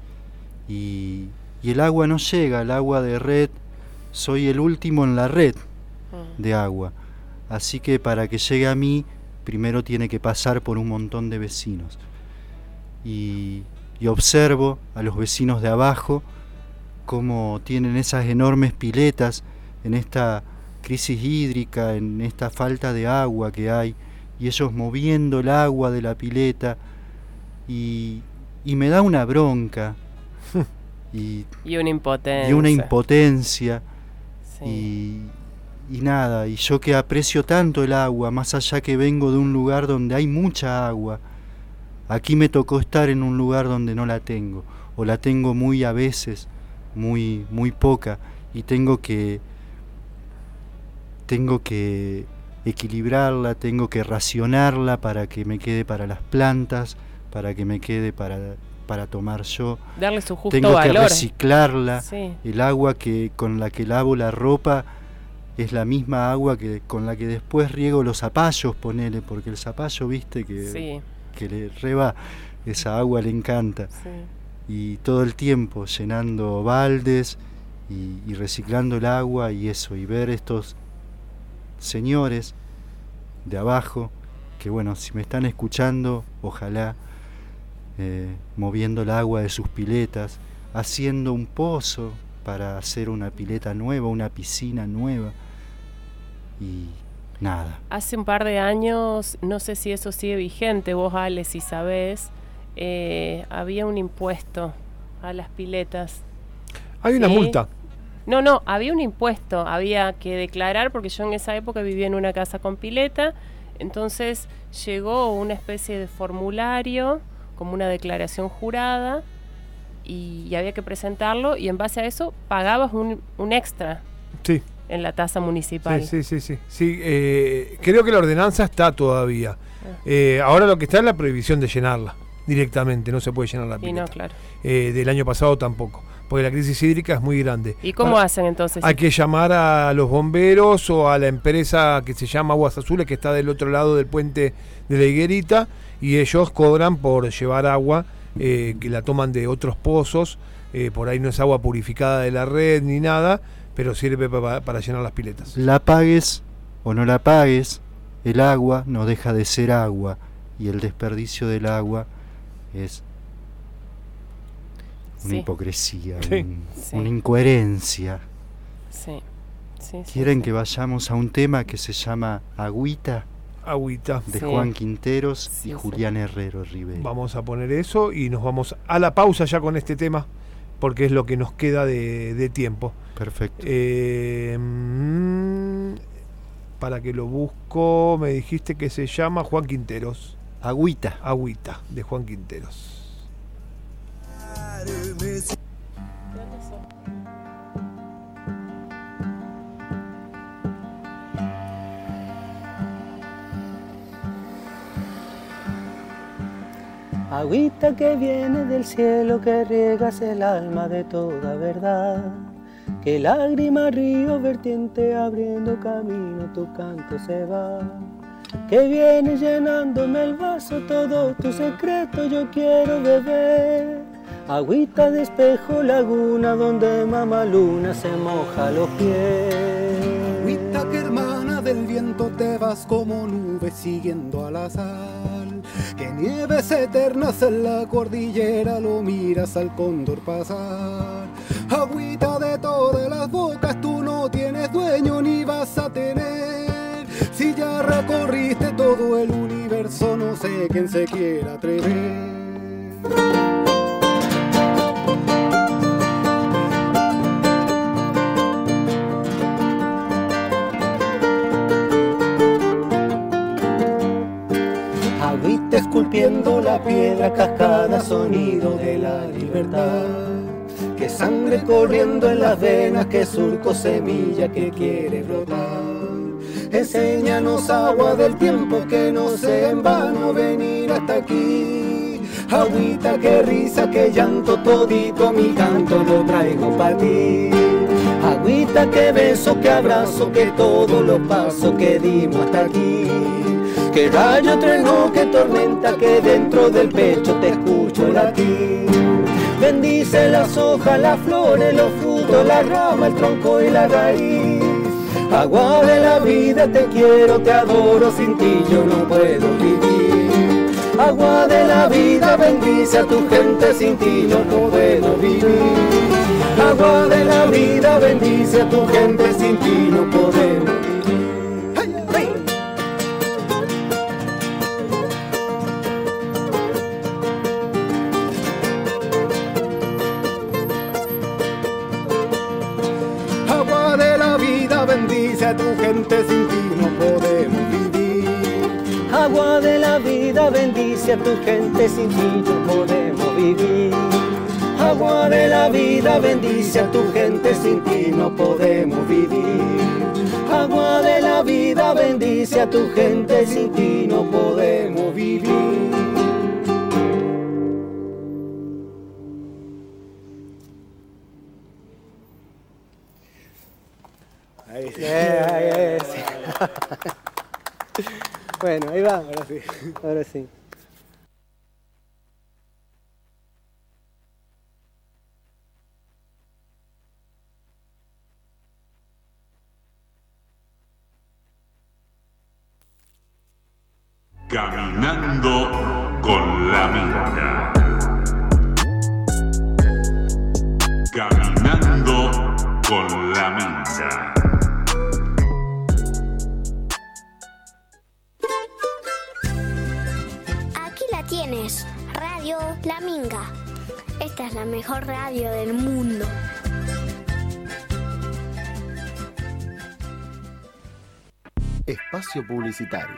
y, y el agua no llega, el agua de red, soy el último en la red de agua. Así que para que llegue a mí, primero tiene que pasar por un montón de vecinos. Y, y observo a los vecinos de abajo cómo tienen esas enormes piletas en esta crisis hídrica, en esta falta de agua que hay, y ellos moviendo el agua de la pileta, y, y me da una bronca y, Y una impotencia. y una impotencia Sí. y, y nada, y yo que aprecio tanto el agua, más allá que vengo de un lugar donde hay mucha agua, aquí me tocó estar en un lugar donde no la tengo, o la tengo muy a veces, muy muy poca, y tengo que tengo que equilibrarla, tengo que racionarla para que me quede para las plantas, para que me quede para para tomar yo. Darle su justo Tengo que valor. reciclarla. Sí. El agua que con la que lavo la ropa es la misma agua que con la que después riego los zapallos, ponele, porque el zapallo, viste, que, Sí. que le reba, esa agua le encanta. Sí. Y todo el tiempo llenando baldes y, y reciclando el agua y eso, y ver estos señores de abajo, que bueno, si me están escuchando, ojalá, eh, moviendo el agua de sus piletas, haciendo un pozo para hacer una pileta nueva, una piscina nueva, y nada. Hace un par de años, no sé si eso sigue vigente, vos Ale, si sabés, eh, había un impuesto a las piletas. Hay una ¿Sí? multa. No, no, había un impuesto, había que declarar, porque yo en esa época vivía en una casa con pileta, entonces llegó una especie de formulario, como una declaración jurada, y, y había que presentarlo, y en base a eso pagabas un, un extra Sí. en la tasa municipal. Sí, sí, sí, sí. Sí, eh, creo que la ordenanza está todavía. Eh, ahora lo que está es la prohibición de llenarla directamente, no se puede llenar la Y pileta. no, claro. Eh, del año pasado tampoco, porque la crisis hídrica es muy grande. ¿Y cómo Para- hacen entonces? Hay que llamar a los bomberos o a la empresa que se llama Aguas Azules, que está del otro lado del puente de la Higuerita, y ellos cobran por llevar agua, eh, que la toman de otros pozos, eh, por ahí no es agua purificada de la red ni nada, pero sirve pa- para llenar las piletas. La pagues o no la pagues, el agua no deja de ser agua, y el desperdicio del agua es una Sí. hipocresía, Sí. un- Sí. una incoherencia. Sí, sí, sí, ¿Quieren sí. que vayamos a un tema que se llama Agüita? Agüita. De Sí. Juan Quinteros Sí, y sí. Julián Herrero Rivera. Vamos a poner eso y nos vamos a la pausa ya con este tema, porque es lo que nos queda de, de tiempo. Perfecto. Eh, mm, para que lo busco, me dijiste que se llama Juan Quinteros. Agüita. Agüita, de Juan Quinteros. Agüita que viene del cielo, que riegas el alma de toda verdad. Que lágrima, río, vertiente, abriendo camino, tu canto se va. Que viene llenándome el vaso, todo tu secreto yo quiero beber. Agüita de espejo, laguna, donde mamá luna se moja los pies. Agüita que hermana del viento te vas como nube siguiendo al azar. Que nieves eternas en la cordillera lo miras al cóndor pasar. Agüita de todas las bocas tú no tienes dueño ni vas a tener. Si ya recorriste todo el universo no sé quién se quiera atrever. Agüita esculpiendo la piedra, cascada, sonido de la libertad. Que sangre corriendo en las venas, que surco semilla que quiere brotar. Enséñanos agua del tiempo, que no sea en vano venir hasta aquí. Agüita, que risa, que llanto, todito mi canto lo traigo para ti. Agüita, que beso, que abrazo, que todos los pasos que dimos hasta aquí. Que rayo, trueno, que tormenta, que dentro del pecho te escucho latir. Bendice las hojas, las flores, los frutos, la rama, el tronco y la raíz. Agua de la vida, te quiero, te adoro, sin ti yo no puedo vivir. Agua de la vida, bendice a tu gente, sin ti yo no puedo vivir. Agua de la vida, bendice a tu gente, sin ti no podemos vivir. Agua de la vida bendice a tu gente, sin ti no podemos vivir. Agua de la vida, bendice a tu gente, sin ti no podemos vivir. Agua de la vida, bendice a tu gente, sin ti no podemos vivir. Agua de la vida, bendice a tu gente, sin ti no podemos vivir. Ahí sí. Eh, ahí es. Bueno, ahí va. Ahora sí. Ahora sí. Caminando con la Minga. Caminando con la Minga. Aquí la tienes, Radio La Minga. Esta es la mejor radio del mundo. Espacio publicitario.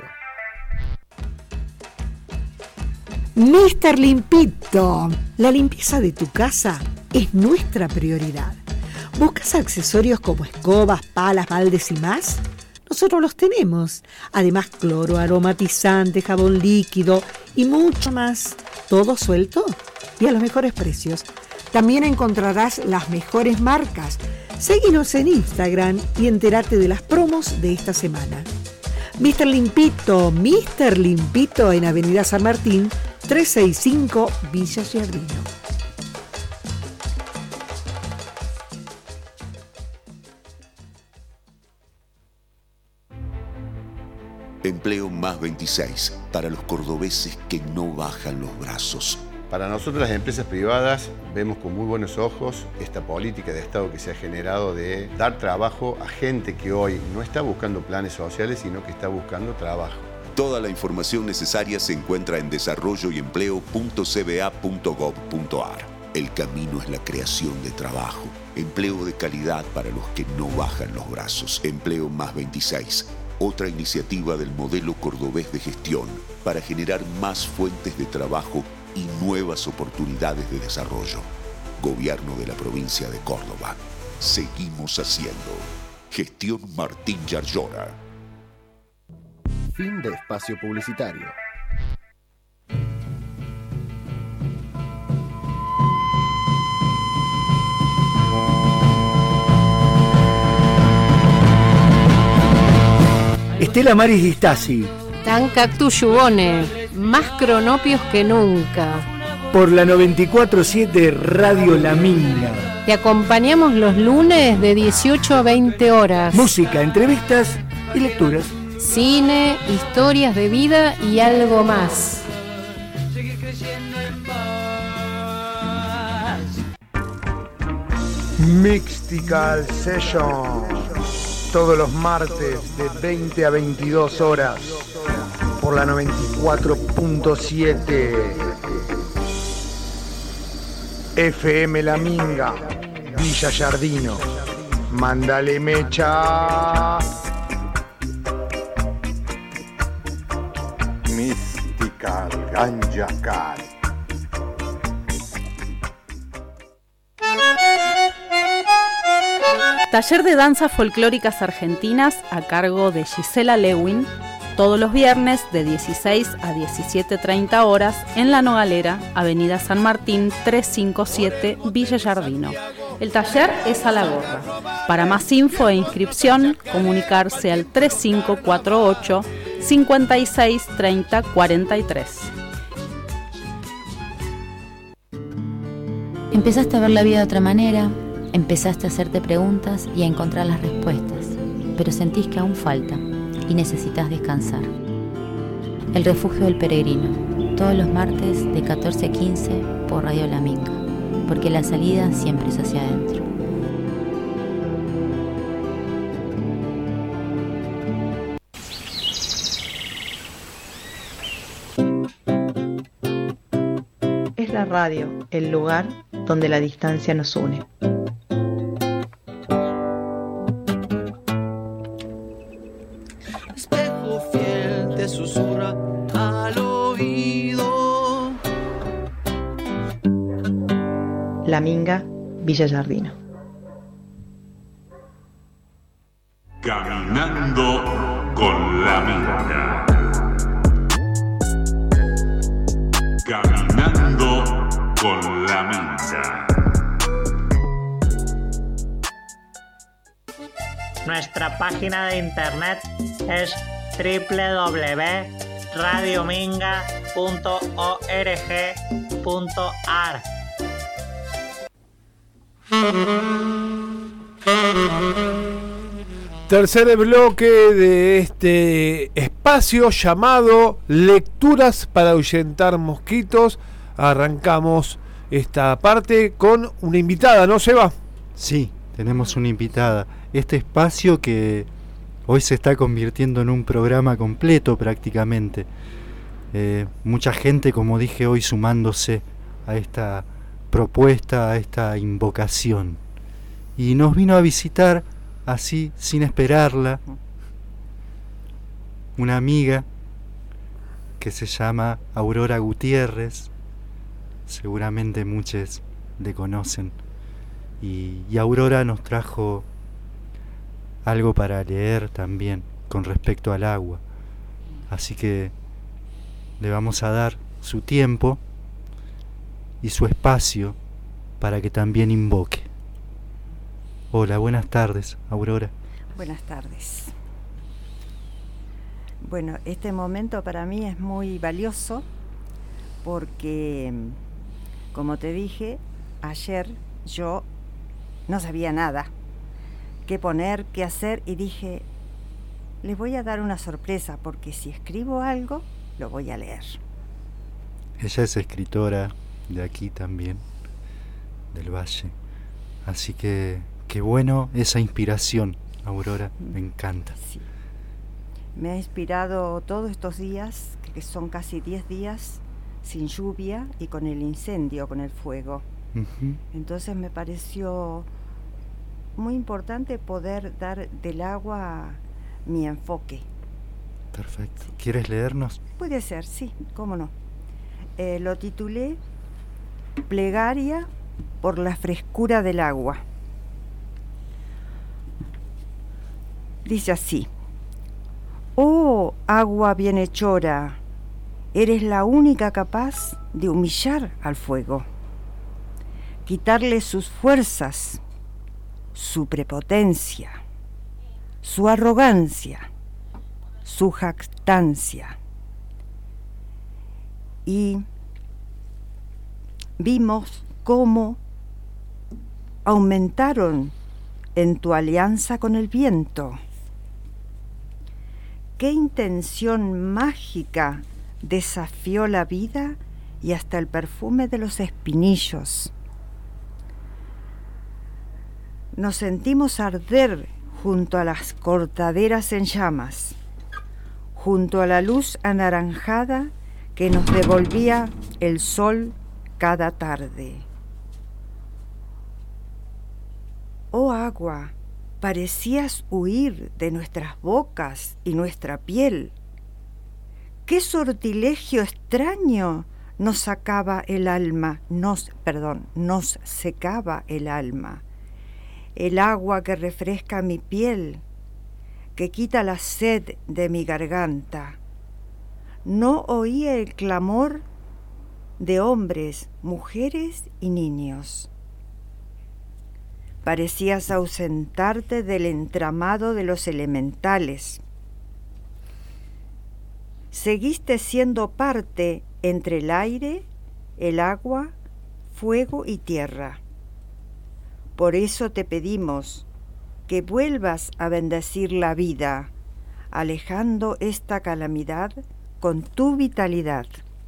Mister Limpito, la limpieza de tu casa es nuestra prioridad. ¿Buscas accesorios como escobas, palas, baldes y más? Nosotros los tenemos. Además, cloro, aromatizante, jabón líquido y mucho más. ¿Todo suelto? Y a los mejores precios. También encontrarás las mejores marcas. Seguinos en Instagram y entérate de las promos de esta semana. Mister Limpito, Mister Limpito en Avenida San Martín, trescientos sesenta y cinco, Villa Giardino. Empleo más veintiséis, para los cordobeses que no bajan los brazos. Para nosotros las empresas privadas vemos con muy buenos ojos esta política de Estado que se ha generado de dar trabajo a gente que hoy no está buscando planes sociales, sino que está buscando trabajo. Toda la información necesaria se encuentra en desarrollo y empleo punto c b a punto gov punto a r. El camino es la creación de trabajo, empleo de calidad para los que no bajan los brazos. Empleo más veintiséis, otra iniciativa del modelo cordobés de gestión para generar más fuentes de trabajo y nuevas oportunidades de desarrollo. Gobierno de la provincia de Córdoba. Seguimos haciendo. Gestión Martín Yarlora. Fin de espacio publicitario. Estela Maris Di Stasi. Tan cactus yubone, más cronopios que nunca. Por la noventa y cuatro punto siete Radio La Minga. Te acompañamos los lunes de dieciocho a veinte horas. Música, entrevistas y lecturas. Cine, historias de vida y algo más. Mystical Session. Todos los martes de veinte a veintidós horas por la noventa y cuatro punto siete F M La Minga, Villa Yardino. Mándale mecha. Mystical Ganja Cal. Taller de danzas folclóricas argentinas a cargo de Gisela Lewin, todos los viernes de dieciséis a diecisiete treinta horas en La Nogalera, Avenida San Martín trescientos cincuenta y siete, Villa Yardino. El taller es a la gorra. Para más info e inscripción, comunicarse al tres cinco cuatro ocho, cinco seis tres cero cuatro tres. Empezaste a ver la vida de otra manera. Empezaste a hacerte preguntas y a encontrar las respuestas, pero sentís que aún falta y necesitas descansar. El Refugio del Peregrino, todos los martes de catorce a quince por Radio La Minga, porque la salida siempre es hacia adentro. Es la radio, el lugar donde la distancia nos une. Susurra al oído. La Minga, Villa Yardino. Caminando con la Minga. Caminando con la Minga. Nuestra página de internet es doble u doble u doble u punto radio minga punto org punto a r. Tercer bloque de este espacio llamado Lecturas para ahuyentar mosquitos. Arrancamos esta parte con una invitada, ¿no, Seba? Sí, tenemos una invitada. Este espacio que hoy se está convirtiendo en un programa completo prácticamente. Eh, mucha gente, como dije hoy, sumándose a esta propuesta, a esta invocación. Y nos vino a visitar, así, sin esperarla, una amiga que se llama Aurora Gutiérrez. Seguramente muchos le conocen. Y, y Aurora nos trajo algo para leer también con respecto al agua. Así que le vamos a dar su tiempo y su espacio para que también invoque. Hola, buenas tardes, Aurora. Buenas tardes. Bueno, este momento para mí es muy valioso porque, como te dije, ayer yo no sabía nada. Qué poner, qué hacer, y dije, les voy a dar una sorpresa, porque si escribo algo, lo voy a leer. Ella es escritora de aquí también, del Valle. Así que, qué bueno esa inspiración, Aurora, me encanta. Sí. Me ha inspirado todos estos días, que son casi diez días, sin lluvia y con el incendio, con el fuego. Uh-huh. Entonces me pareció muy importante poder dar del agua mi enfoque. Perfecto. ¿Quieres leernos? Puede ser, sí, cómo no. Eh, lo titulé Plegaria por la frescura del agua. Dice así: oh, agua bienhechora, eres la única capaz de humillar al fuego, quitarle sus fuerzas, su prepotencia, su arrogancia, su jactancia. Y vimos cómo aumentaron en tu alianza con el viento. ¿Qué intención mágica desafió la vida y hasta el perfume de los espinillos? Nos sentimos arder junto a las cortaderas en llamas, junto a la luz anaranjada que nos devolvía el sol cada tarde. Oh agua, parecías huir de nuestras bocas y nuestra piel. ¡Qué sortilegio extraño nos sacaba el alma, nos, perdón, nos secaba el alma! El agua que refresca mi piel, que quita la sed de mi garganta. No oía el clamor de hombres, mujeres y niños. Parecías ausentarte del entramado de los elementales. Seguiste siendo parte entre el aire, el agua, fuego y tierra. Por eso te pedimos que vuelvas a bendecir la vida, alejando esta calamidad con tu vitalidad.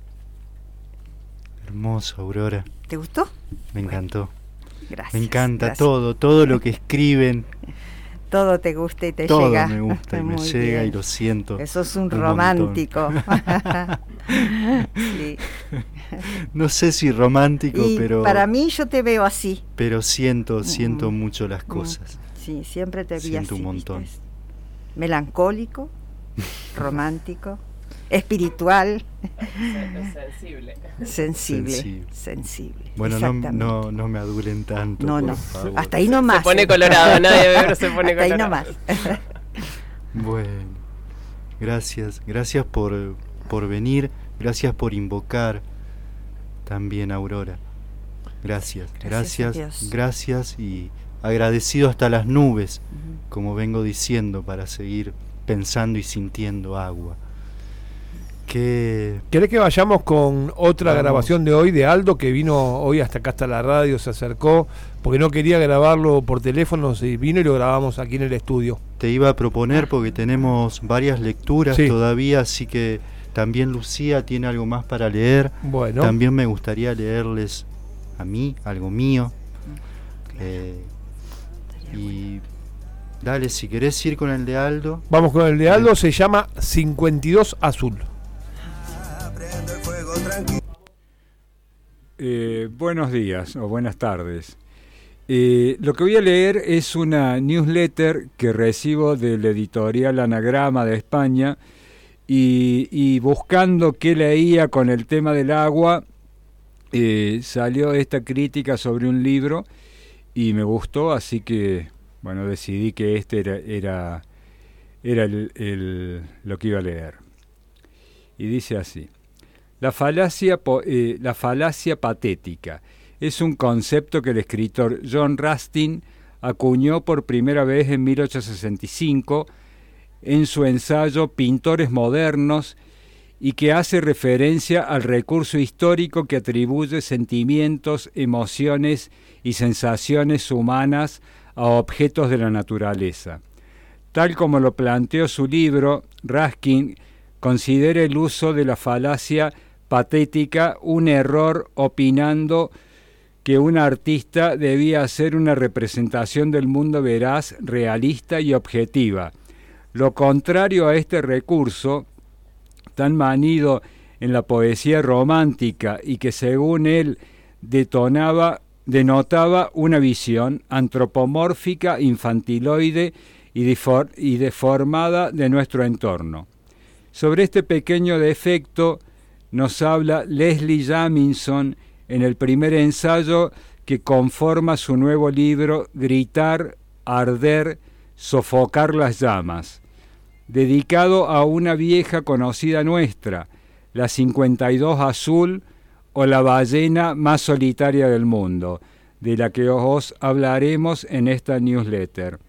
Hermoso, Aurora. ¿Te gustó? Me encantó. Gracias. Me encanta gracias. todo, todo lo que escriben. Todo te gusta y te todo llega. Todo me gusta y me llega y lo siento. Que sos un, un romántico. Sí. No sé si romántico, y pero... para mí yo te veo así. Pero siento, siento mm. mucho las cosas. Sí, siempre te vi así. Siento un montón. ¿Viste? Melancólico, romántico, espiritual. Sensible. Sensible. Sensible. Sensible. Bueno, no, no, no me adulen tanto. No, por no. favor. Hasta ahí nomás. Se pone colorado, nadie ve, pero se pone Hasta colorado. Ahí nomás. Bueno, gracias. Gracias por, por venir. Gracias por invocar también, Aurora. Gracias. Gracias. Gracias, gracias y agradecido hasta las nubes, uh-huh. como vengo diciendo, para seguir pensando y sintiendo agua. ¿Qué... ¿Querés que vayamos con otra Vamos. grabación de hoy de Aldo, que vino hoy hasta acá, hasta la radio, se acercó, porque no quería grabarlo por teléfono, y vino y lo grabamos aquí en el estudio? Te iba a proponer, porque tenemos varias lecturas sí. todavía, así que también Lucía tiene algo más para leer. Bueno. También me gustaría leerles a mí, algo mío. Eh, y dale, si querés ir con el de Aldo. Vamos con el de Aldo, se llama cincuenta y dos Azul. Eh, buenos días o buenas tardes. Eh, lo que voy a leer es una newsletter que recibo del editorial Anagrama de España y, y buscando qué leía con el tema del agua, eh, salió esta crítica sobre un libro y me gustó, así que bueno, decidí que este era, era, era el, el, lo que iba a leer. Y dice así: La falacia, eh, la falacia patética es un concepto que el escritor John Rustin acuñó por primera vez en mil ochocientos sesenta y cinco en su ensayo Pintores Modernos y que hace referencia al recurso histórico que atribuye sentimientos, emociones y sensaciones humanas a objetos de la naturaleza. Tal como lo planteó su libro, Raskin considera el uso de la falacia patética un error, opinando que un artista debía hacer una representación del mundo veraz, realista y objetiva. Lo contrario a este recurso, tan manido en la poesía romántica y que según él detonaba, denotaba una visión antropomórfica, infantiloide y, defor- y deformada de nuestro entorno. Sobre este pequeño defecto nos habla Leslie Jamison en el primer ensayo que conforma su nuevo libro Gritar, Arder, Sofocar las llamas, dedicado a una vieja conocida nuestra, la cincuenta y dos azul o la ballena más solitaria del mundo, de la que os hablaremos en esta newsletter.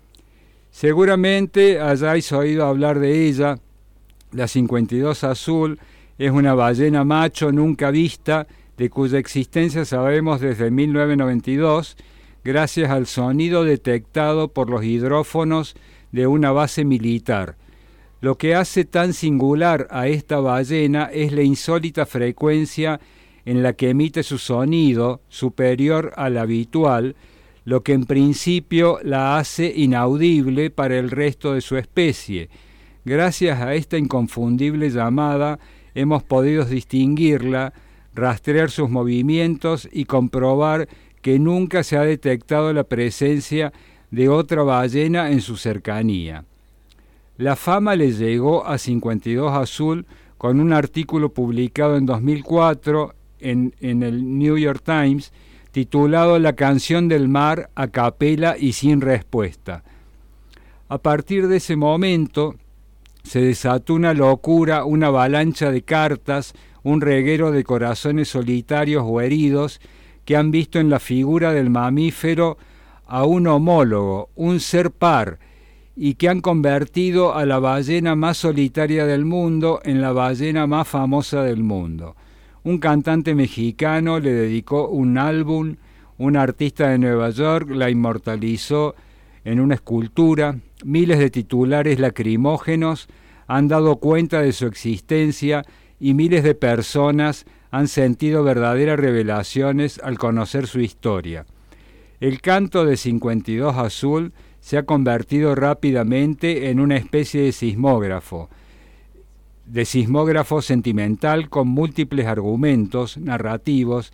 Seguramente hayáis oído hablar de ella. La cincuenta y dos azul es una ballena macho nunca vista, de cuya existencia sabemos desde mil novecientos noventa y dos, gracias al sonido detectado por los hidrófonos de una base militar. Lo que hace tan singular a esta ballena es la insólita frecuencia en la que emite su sonido, superior al habitual, lo que en principio la hace inaudible para el resto de su especie. Gracias a esta inconfundible llamada hemos podido distinguirla, rastrear sus movimientos y comprobar que nunca se ha detectado la presencia de otra ballena en su cercanía. La fama le llegó a cincuenta y dos azul con un artículo publicado en dos mil cuatro en, en el New York Times titulado La canción del mar a capela y sin respuesta. A partir de ese momento se desató una locura, una avalancha de cartas, un reguero de corazones solitarios o heridos que han visto en la figura del mamífero a un homólogo, un ser par, y que han convertido a la ballena más solitaria del mundo en la ballena más famosa del mundo. Un cantante mexicano le dedicó un álbum, un artista de Nueva York la inmortalizó en una escultura, miles de titulares lacrimógenos han dado cuenta de su existencia y miles de personas han sentido verdaderas revelaciones al conocer su historia. El canto de cincuenta y dos azul se ha convertido rápidamente en una especie de sismógrafo, de sismógrafo sentimental con múltiples argumentos narrativos,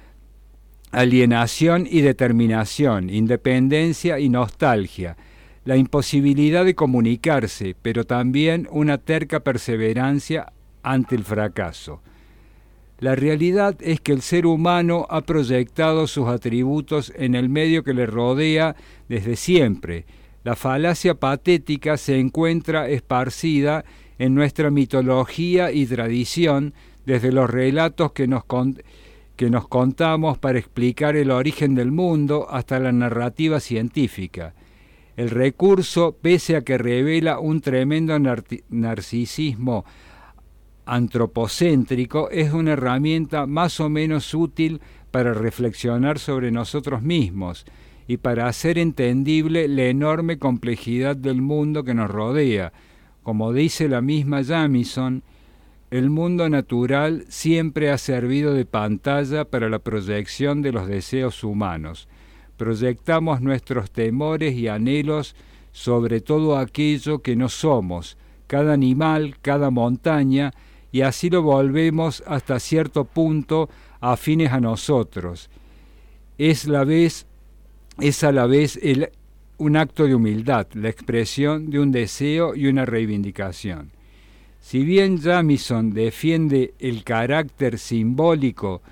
alienación y determinación, independencia y nostalgia, la imposibilidad de comunicarse, pero también una terca perseverancia ante el fracaso. La realidad es que el ser humano ha proyectado sus atributos en el medio que le rodea desde siempre. La falacia patética se encuentra esparcida en nuestra mitología y tradición, desde los relatos que nos, con, que nos contamos para explicar el origen del mundo hasta la narrativa científica. El recurso, pese a que revela un tremendo nar- narcisismo antropocéntrico, es una herramienta más o menos útil para reflexionar sobre nosotros mismos y para hacer entendible la enorme complejidad del mundo que nos rodea. Como dice la misma Jamison, el mundo natural siempre ha servido de pantalla para la proyección de los deseos humanos. Proyectamos nuestros temores y anhelos sobre todo aquello que no somos, cada animal, cada montaña, y así lo volvemos hasta cierto punto afines a nosotros. Es, la vez, es a la vez el, un acto de humildad, la expresión de un deseo y una reivindicación. Si bien Jamison defiende el carácter simbólico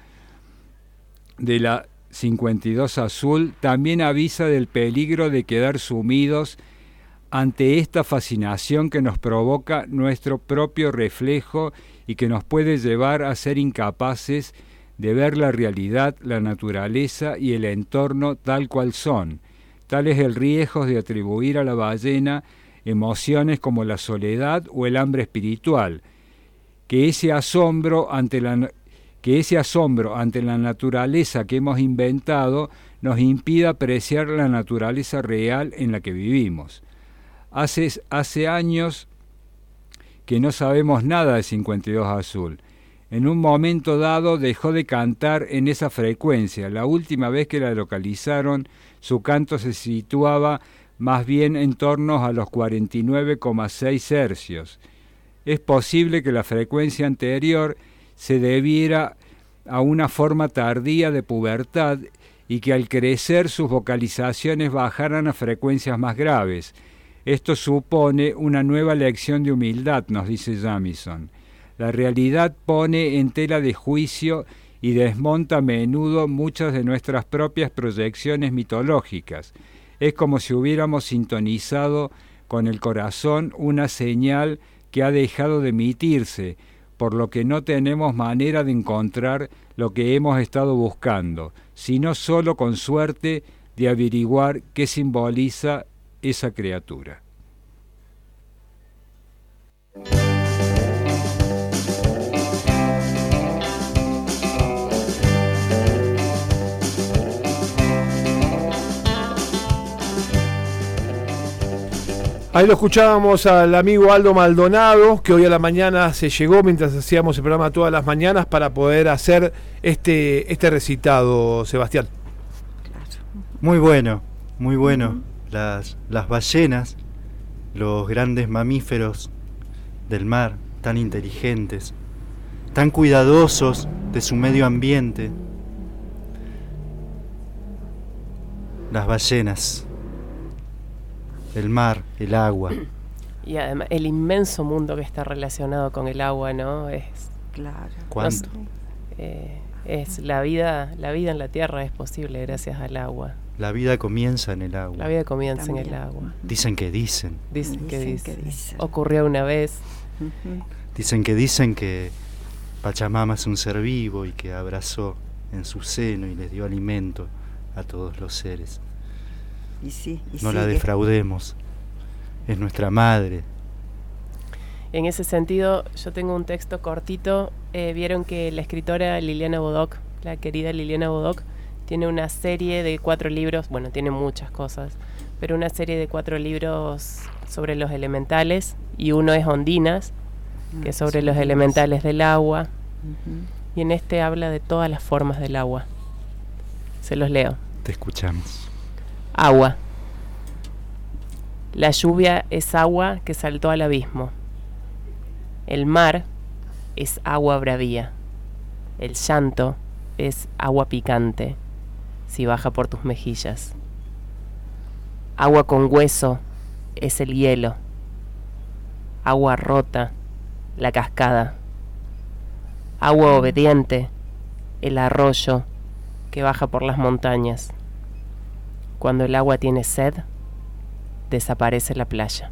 de la cincuenta y dos azul, también avisa del peligro de quedar sumidos ante esta fascinación que nos provoca nuestro propio reflejo y que nos puede llevar a ser incapaces de ver la realidad, la naturaleza y el entorno tal cual son. Tal es el riesgo de atribuir a la ballena emociones como la soledad o el hambre espiritual, que ese asombro ante la, que ese asombro ante la naturaleza que hemos inventado nos impida apreciar la naturaleza real en la que vivimos. Hace, hace años que no sabemos nada de cincuenta y dos Azul. En un momento dado dejó de cantar en esa frecuencia. La última vez que la localizaron, su canto se situaba más bien en torno a los cuarenta y nueve coma seis hercios. Es posible que la frecuencia anterior se debiera a una forma tardía de pubertad y que al crecer sus vocalizaciones bajaran a frecuencias más graves. Esto supone una nueva lección de humildad, nos dice Jamison. La realidad pone en tela de juicio y desmonta a menudo muchas de nuestras propias proyecciones mitológicas. Es como si hubiéramos sintonizado con el corazón una señal que ha dejado de emitirse, por lo que no tenemos manera de encontrar lo que hemos estado buscando, sino solo con suerte de averiguar qué simboliza esa criatura. Ahí lo escuchábamos al amigo Aldo Maldonado, que hoy a la mañana se llegó mientras hacíamos el programa todas las mañanas para poder hacer este, este recitado, Sebastián. Muy bueno, muy bueno. Uh-huh. Las, las ballenas, los grandes mamíferos del mar, tan inteligentes, tan cuidadosos de su medio ambiente. Las ballenas. El mar, el agua. Y además el inmenso mundo que está relacionado con el agua, ¿no? Es claro. ¿Cuánto? No, eh, es la vida, la vida en la tierra es posible gracias al agua. La vida comienza en el agua. La vida comienza También. en el agua. Dicen que dicen. Dicen, Dicen que, dicen. que dicen. Ocurrió una vez. Uh-huh. Dicen que dicen que Pachamama es un ser vivo y que abrazó en su seno y les dio alimento a todos los seres. Y sí, y no sí, la defraudemos, es nuestra madre. En ese sentido, yo tengo un texto cortito. Eh, vieron que la escritora Liliana Bodoc, la querida Liliana Bodoc, tiene una serie de cuatro libros, bueno, tiene muchas cosas, pero una serie de cuatro libros sobre los elementales, y uno es Ondinas, que es sobre los elementales del agua, uh-huh. y en este habla de todas las formas del agua. Se los leo. Te escuchamos. Agua. La lluvia es agua que saltó al abismo. El mar es agua bravía. El llanto es agua picante si baja por tus mejillas. Agua con hueso es el hielo. Agua rota, la cascada. Agua obediente, el arroyo que baja por las montañas. Cuando el agua tiene sed, desaparece la playa.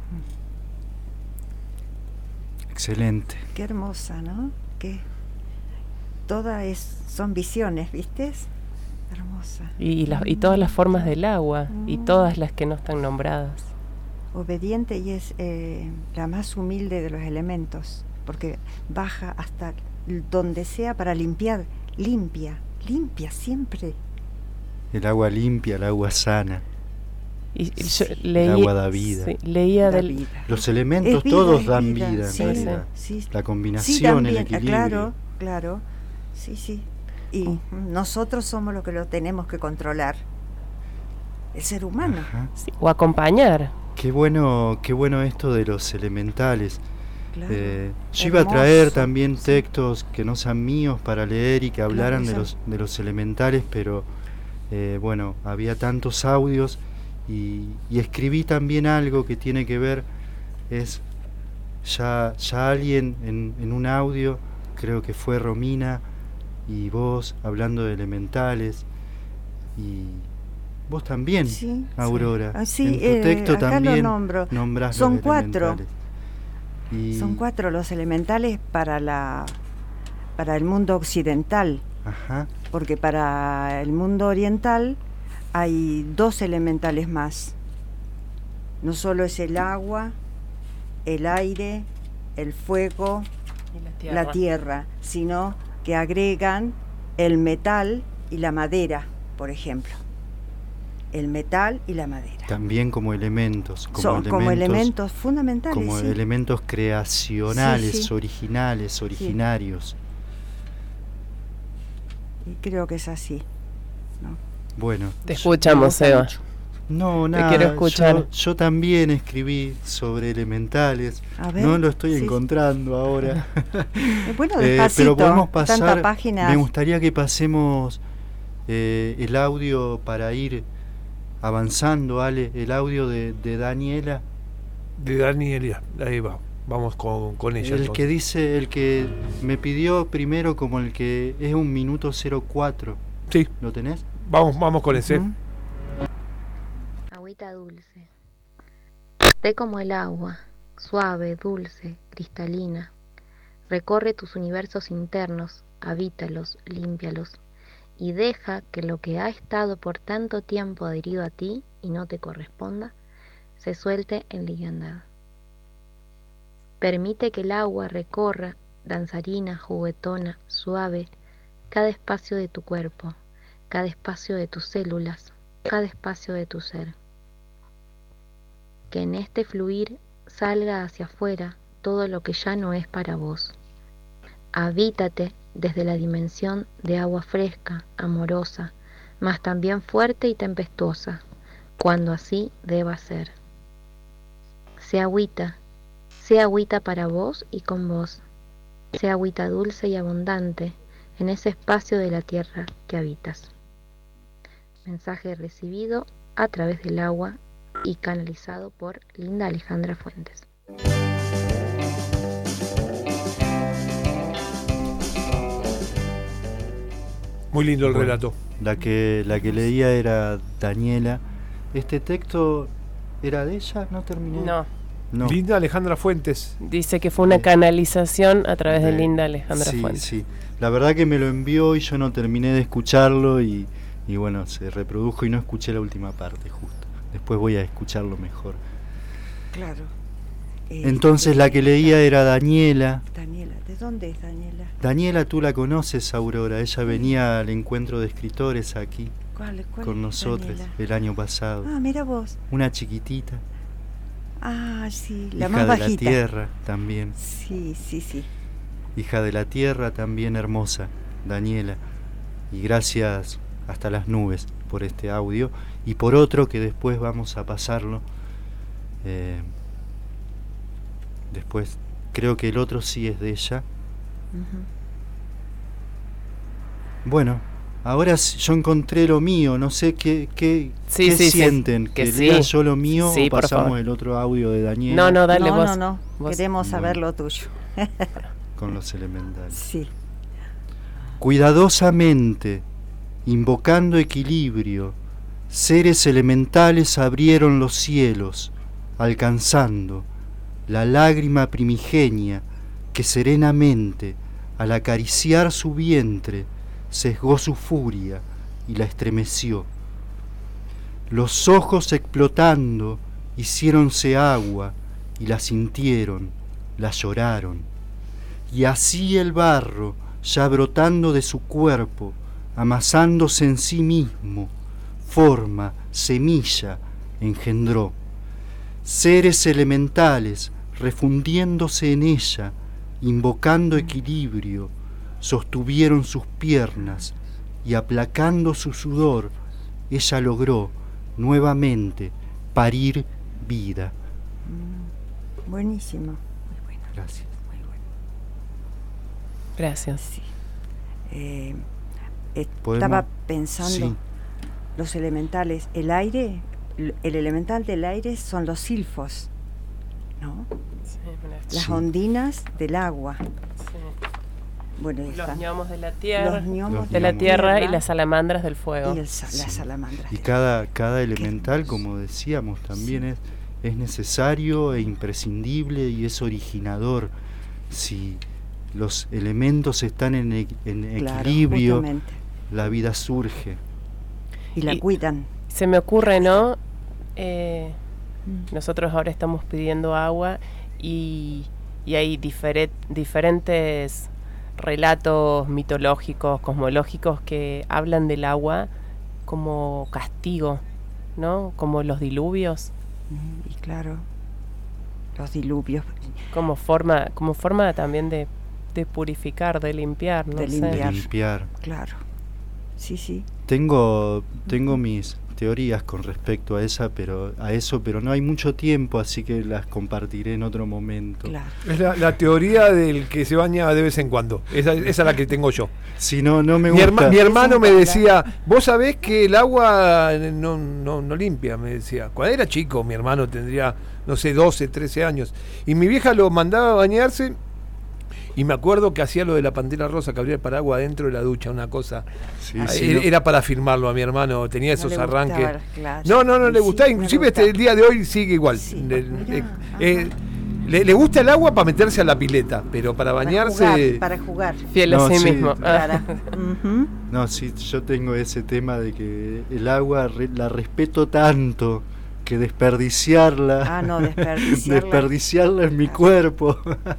Excelente. Qué hermosa, ¿no? Que todas es, son visiones, ¿viste? Hermosa. Y, y, la, y todas las formas del agua, mm. y todas las que no están nombradas. Obediente y es eh, la más humilde de los elementos, porque baja hasta donde sea para limpiar, limpia, limpia siempre. El agua limpia, el agua sana. Y, y yo sí, leí, el agua da vida. Sí, leía da del... vida. Los elementos vida, todos dan vida, vida, sí, en realidad. Sí, sí. La combinación, sí, también, el equilibrio. Claro, claro. Sí, sí. Y oh. nosotros somos los que lo tenemos que controlar. El ser humano. Sí, o acompañar. Qué bueno, qué bueno esto de los elementales. Claro. Eh, yo iba a traer también textos que no sean míos para leer y que hablaran claro, de los de los elementales, pero eh, bueno, había tantos audios y, y escribí también algo que tiene que ver, es ya, ya alguien en, en un audio, creo que fue Romina y vos hablando de elementales, y vos también, sí, Aurora, sí. Ah, sí, en tu eh, texto acá también lo nombro. Nombrás Son los cuatro. elementales. Y son cuatro los elementales para la para el mundo occidental. Ajá. Porque para el mundo oriental hay dos elementales más. No solo es el agua, el aire, el fuego, y la tierra. la tierra, sino que agregan el metal y la madera, por ejemplo. el metal y la madera. También como elementos. Como Son elementos, como elementos fundamentales. Como sí. elementos creacionales, Sí, sí. originales, originarios. Y creo que es así. ¿no? Bueno. Te escuchamos, Eva. No, Te nada. quiero escuchar. Yo, yo también escribí sobre elementales. A ver, no lo estoy sí. encontrando ahora. Eh, bueno, Eh, despacito. pero podemos pasar. Tanta página. Me gustaría que pasemos eh, el audio para ir avanzando, Ale. El audio de, de Daniela. De Daniela, ahí va. Vamos con, con ella. El entonces. que dice, el que me pidió primero como el que es un minuto cero cuatro. Sí. ¿Lo tenés? Vamos, vamos con ese. Ujú. Agüita dulce. Sé como el agua, suave, dulce, cristalina. Recorre tus universos internos, habítalos, límpialos, y deja que lo que ha estado por tanto tiempo adherido a ti y no te corresponda, se suelte en liviandad. Permite que el agua recorra, danzarina, juguetona, suave, cada espacio de tu cuerpo, cada espacio de tus células, cada espacio de tu ser. Que en este fluir salga hacia afuera todo lo que ya no es para vos. Habítate desde la dimensión de agua fresca, amorosa, mas también fuerte y tempestuosa, cuando así deba ser. Sé agüita, sé agüita para vos y con vos. Sé agüita dulce y abundante en ese espacio de la tierra que habitas. Mensaje recibido a través del agua y canalizado por Linda Alejandra Fuentes. Muy lindo el Bueno, relato. La que, la que leía era Daniela. ¿Este texto era de ella? ¿No terminé? No. No. Linda Alejandra Fuentes. Dice que fue una canalización a través de Eh, Linda Alejandra sí, Fuentes. Sí, la verdad que me lo envió y yo no terminé de escucharlo y, y bueno, se reprodujo y no escuché la última parte justo. Después voy a escucharlo mejor. Claro. Eh, Entonces la que leía era Daniela. Daniela, ¿de dónde es Daniela? Daniela, tú la conoces, Aurora. Ella venía al encuentro de escritores aquí ¿Cuál, cuál con es nosotros Daniela? el año pasado. Ah, mira vos. Una chiquitita. Ah, sí, la hija más de bajita. la tierra también. Sí, sí, sí. Hija de la tierra también hermosa, Daniela. Y gracias hasta las nubes por este audio y por otro que después vamos a pasarlo. Eh, después creo que el otro sí es de ella. Ujú. Bueno, ahora sí, yo encontré lo mío, no sé qué, qué, Sí, qué sí, sí. sienten, Que que sí. lea yo lo mío Sí, o por pasamos favor. el otro audio de Daniela. No, no, dale no, vos. no, no. Vos. Queremos saber Bueno. lo tuyo. Con los elementales. Sí. Cuidadosamente, invocando equilibrio, seres elementales abrieron los cielos, alcanzando la lágrima primigenia que serenamente, al acariciar su vientre, sesgó su furia y la estremeció. Los ojos explotando hiciéronse agua y la sintieron, la lloraron. Y así el barro, ya brotando de su cuerpo, amasándose en sí mismo, forma, semilla, engendró. Seres elementales, refundiéndose en ella, invocando equilibrio, sostuvieron sus piernas y aplacando su sudor, ella logró nuevamente parir vida. Mm, buenísimo. Muy bueno. Gracias. Muy bueno. Gracias. Sí. Eh, eh, ¿Podemos? estaba pensando, Sí. los elementales, el aire, el el elemental del aire son los silfos, ¿no? Sí, mira. Las Sí. ondinas del agua. Sí. Bueno, ahí Los está. gnomos de la tierra, Los gnomos Los de la gnomos. tierra y tierra las salamandras del fuego. y el sa- las Sí. salamandras. Y del cada, cada elemental, hermoso. como decíamos, también es, es necesario e imprescindible y es originador. Si los elementos están en, e- en Claro, equilibrio, justamente. la vida surge. Y la Y- cuidan. Se me ocurre, ¿no? Eh, Mm. nosotros ahora estamos pidiendo agua y, y hay difere- diferentes relatos mitológicos, cosmológicos que hablan del agua como castigo, ¿no? Como los diluvios. Y claro, los diluvios. Como forma, como forma también de, de purificar, de limpiar, ¿no? De sé. limpiar. De limpiar. Claro. Sí, sí. Tengo, tengo mis teorías con respecto a esa, pero a eso, pero no hay mucho tiempo, así que las compartiré en otro momento. Claro. Es la, la teoría del que se baña de vez en cuando. Esa, esa es la que tengo yo. Si no, no me Mi, gusta. herma- mi hermano me decía, vos sabés que el agua no, no, no limpia, me decía. Cuando era chico, mi hermano tendría, no sé, doce, trece años. Y mi vieja lo mandaba a bañarse. Y me acuerdo que hacía lo de la pantera rosa, que abría el paraguas dentro de la ducha, una cosa. Sí, Ah, sí, era, no. era para firmarlo a mi hermano, tenía esos le arranques. gustaba, claro. No, no, no le Sí, gustaba. no le Inclusive gustaba. este el día de hoy sigue igual. Le, eh, eh, le, le gusta el agua para meterse a la pileta, pero para bañarse. Para jugar. Para jugar. Fiel No, a sí sí. mismo. Claro. Ujú. No, sí, yo tengo ese tema de que el agua re- la respeto tanto que desperdiciarla. Ah, no, desperdiciarla. desperdiciarla en mi cuerpo.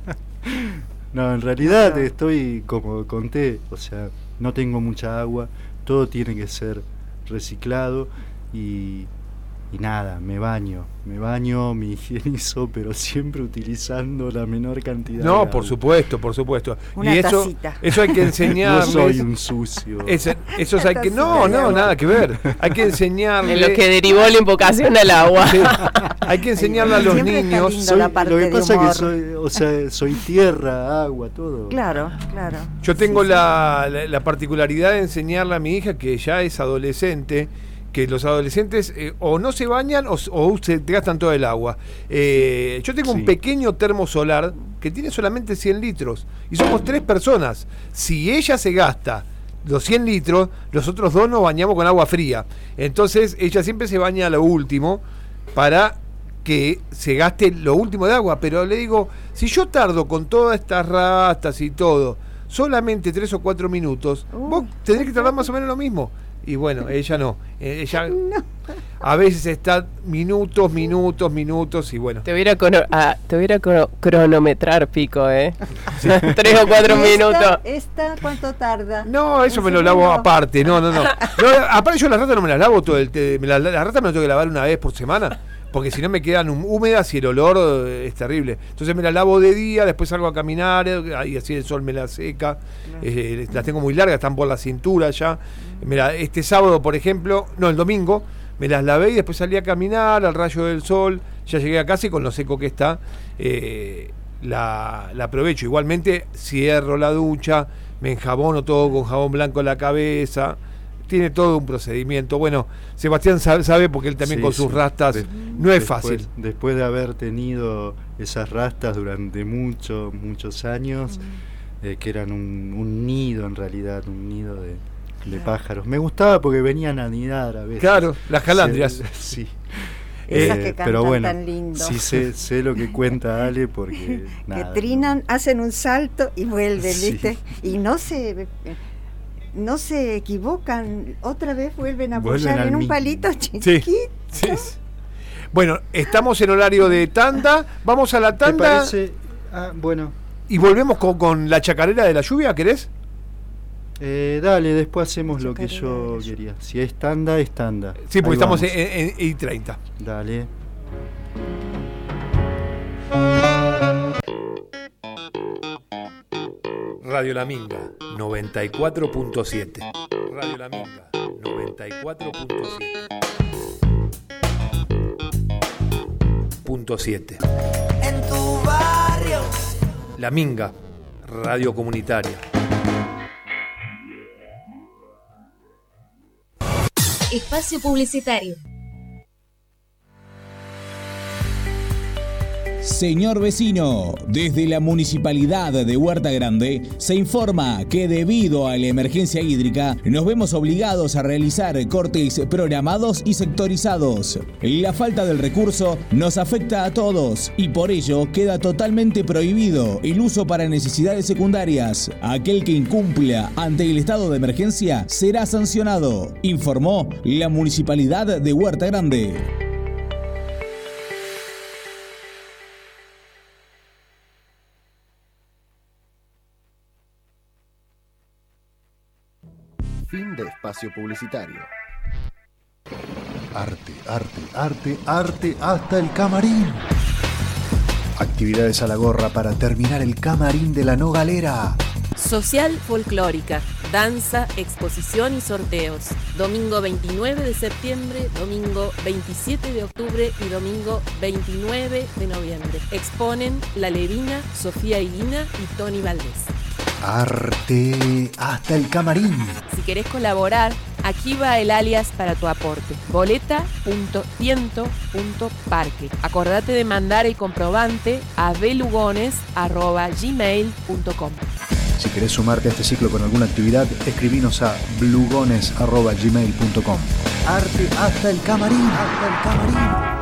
No, en realidad No. estoy como conté, o sea, no tengo mucha agua, todo tiene que ser reciclado y, y nada, me baño, me baño, me higienizo, pero siempre utilizando la menor cantidad de No, agua. por supuesto, por supuesto. Una y eso, tacita. eso hay que enseñarles. No soy un sucio. Ese- esos hay que. No, Tacita de no, agua. nada que ver. Hay que enseñarles. En lo que derivó la invocación al agua. Sí, hay que enseñarle a los Siempre está niños. lindo Soy- la parte lo que de pasa es humor. que soy, o sea, soy tierra, agua, todo. Claro, claro. Yo tengo Sí, sí. la, la- la particularidad de enseñarle a mi hija, que ya es adolescente, que los adolescentes eh, o no se bañan o, s- o se te gastan todo el agua. Eh, yo tengo Sí. un pequeño termo solar que tiene solamente cien litros y somos tres personas. Si ella se gasta los cien litros, los otros dos nos bañamos con agua fría. Entonces ella siempre se baña a lo último para que se gaste lo último de agua. Pero le digo, si yo tardo con todas estas rastas y todo solamente tres o cuatro minutos, Uh, vos tenés que tardar más o menos lo mismo. Y bueno, ella no. Eh, Ella a veces está minutos, minutos, minutos y bueno. Te voy a, ir a crono- a- te voy a ir a crono- cronometrar, Pico, ¿eh? Tres o cuatro ¿Y esta- minutos. ¿Esta cuánto tarda? No, eso ¿Un me lo lavo segundo? aparte. No, no, no. No, aparte yo las ratas no me las lavo todo el te- me la, la rata me la tengo que lavar una vez por semana. Porque si no me quedan hum- húmedas y el olor eh, es terrible. Entonces me las lavo de día, después salgo a caminar eh, y así el sol me la seca. Eh, las tengo muy largas, están por la cintura ya. Mira, este sábado, por ejemplo, no, el domingo, me las lavé y después salí a caminar al rayo del sol. Ya llegué a casa y con lo seco que está, eh, la, la aprovecho. Igualmente cierro la ducha, me enjabono todo con jabón blanco en la cabeza. Tiene todo un procedimiento. Bueno, Sebastián sabe, sabe porque él también Sí, con sus sí. rastas De- no es después- fácil. Después de haber tenido esas rastas durante muchos, muchos años, eh, que eran un, un nido en realidad, un nido de, de pájaros. Me gustaba porque venían a anidar a veces. Claro, las calandrias. Sí. sí. Esas Eh, que cantan pero bueno, tan lindo. sí sé, sé lo que cuenta Ale porque Que nada, trinan, hacen un salto y vuelven, Sí. ¿viste? Y no se no se equivocan, otra vez vuelven a Vuelven apoyar al en un mismo. palito Sí, chiquito. sí, sí. Bueno, estamos en horario de tanda. Vamos a la ¿te tanda parece? Ah, bueno, y volvemos con, con la chacarera de la lluvia, ¿querés? eh, dale, después hacemos lo que Chacarera de yo la lluvia. quería. Si es tanda, es tanda. Sí, porque Ahí estamos vamos. en, en I treinta. Dale. Radio La Minga, noventa y cuatro punto siete. Radio La Minga, noventa y cuatro punto siete. Punto siete. En tu barrio. La Minga, radio comunitaria. Espacio publicitario. Señor vecino, desde la Municipalidad de Huerta Grande se informa que debido a la emergencia hídrica nos vemos obligados a realizar cortes programados y sectorizados. La falta del recurso nos afecta a todos y por ello queda totalmente prohibido el uso para necesidades secundarias. Aquel que incumpla ante el estado de emergencia será sancionado, informó la Municipalidad de Huerta Grande. Fin de espacio publicitario. arte, arte, arte, arte hasta el camarín. Actividades a la gorra para terminar el camarín de la No Galera. Social folclórica, danza, exposición y sorteos. Domingo veintinueve de septiembre, domingo veintisiete de octubre y domingo veintinueve de noviembre. Exponen La Levina, Sofía Higuina y Tony Valdés. Arte hasta el camarín. Si querés colaborar, aquí va el alias para tu aporte. boleta punto tiento punto parque. Acordate de mandar el comprobante a belugones arroba gmail punto com. Si querés sumarte a este ciclo con alguna actividad, escribinos a blugones arroba gmail punto com. Arte hasta el camarín, hasta el camarín.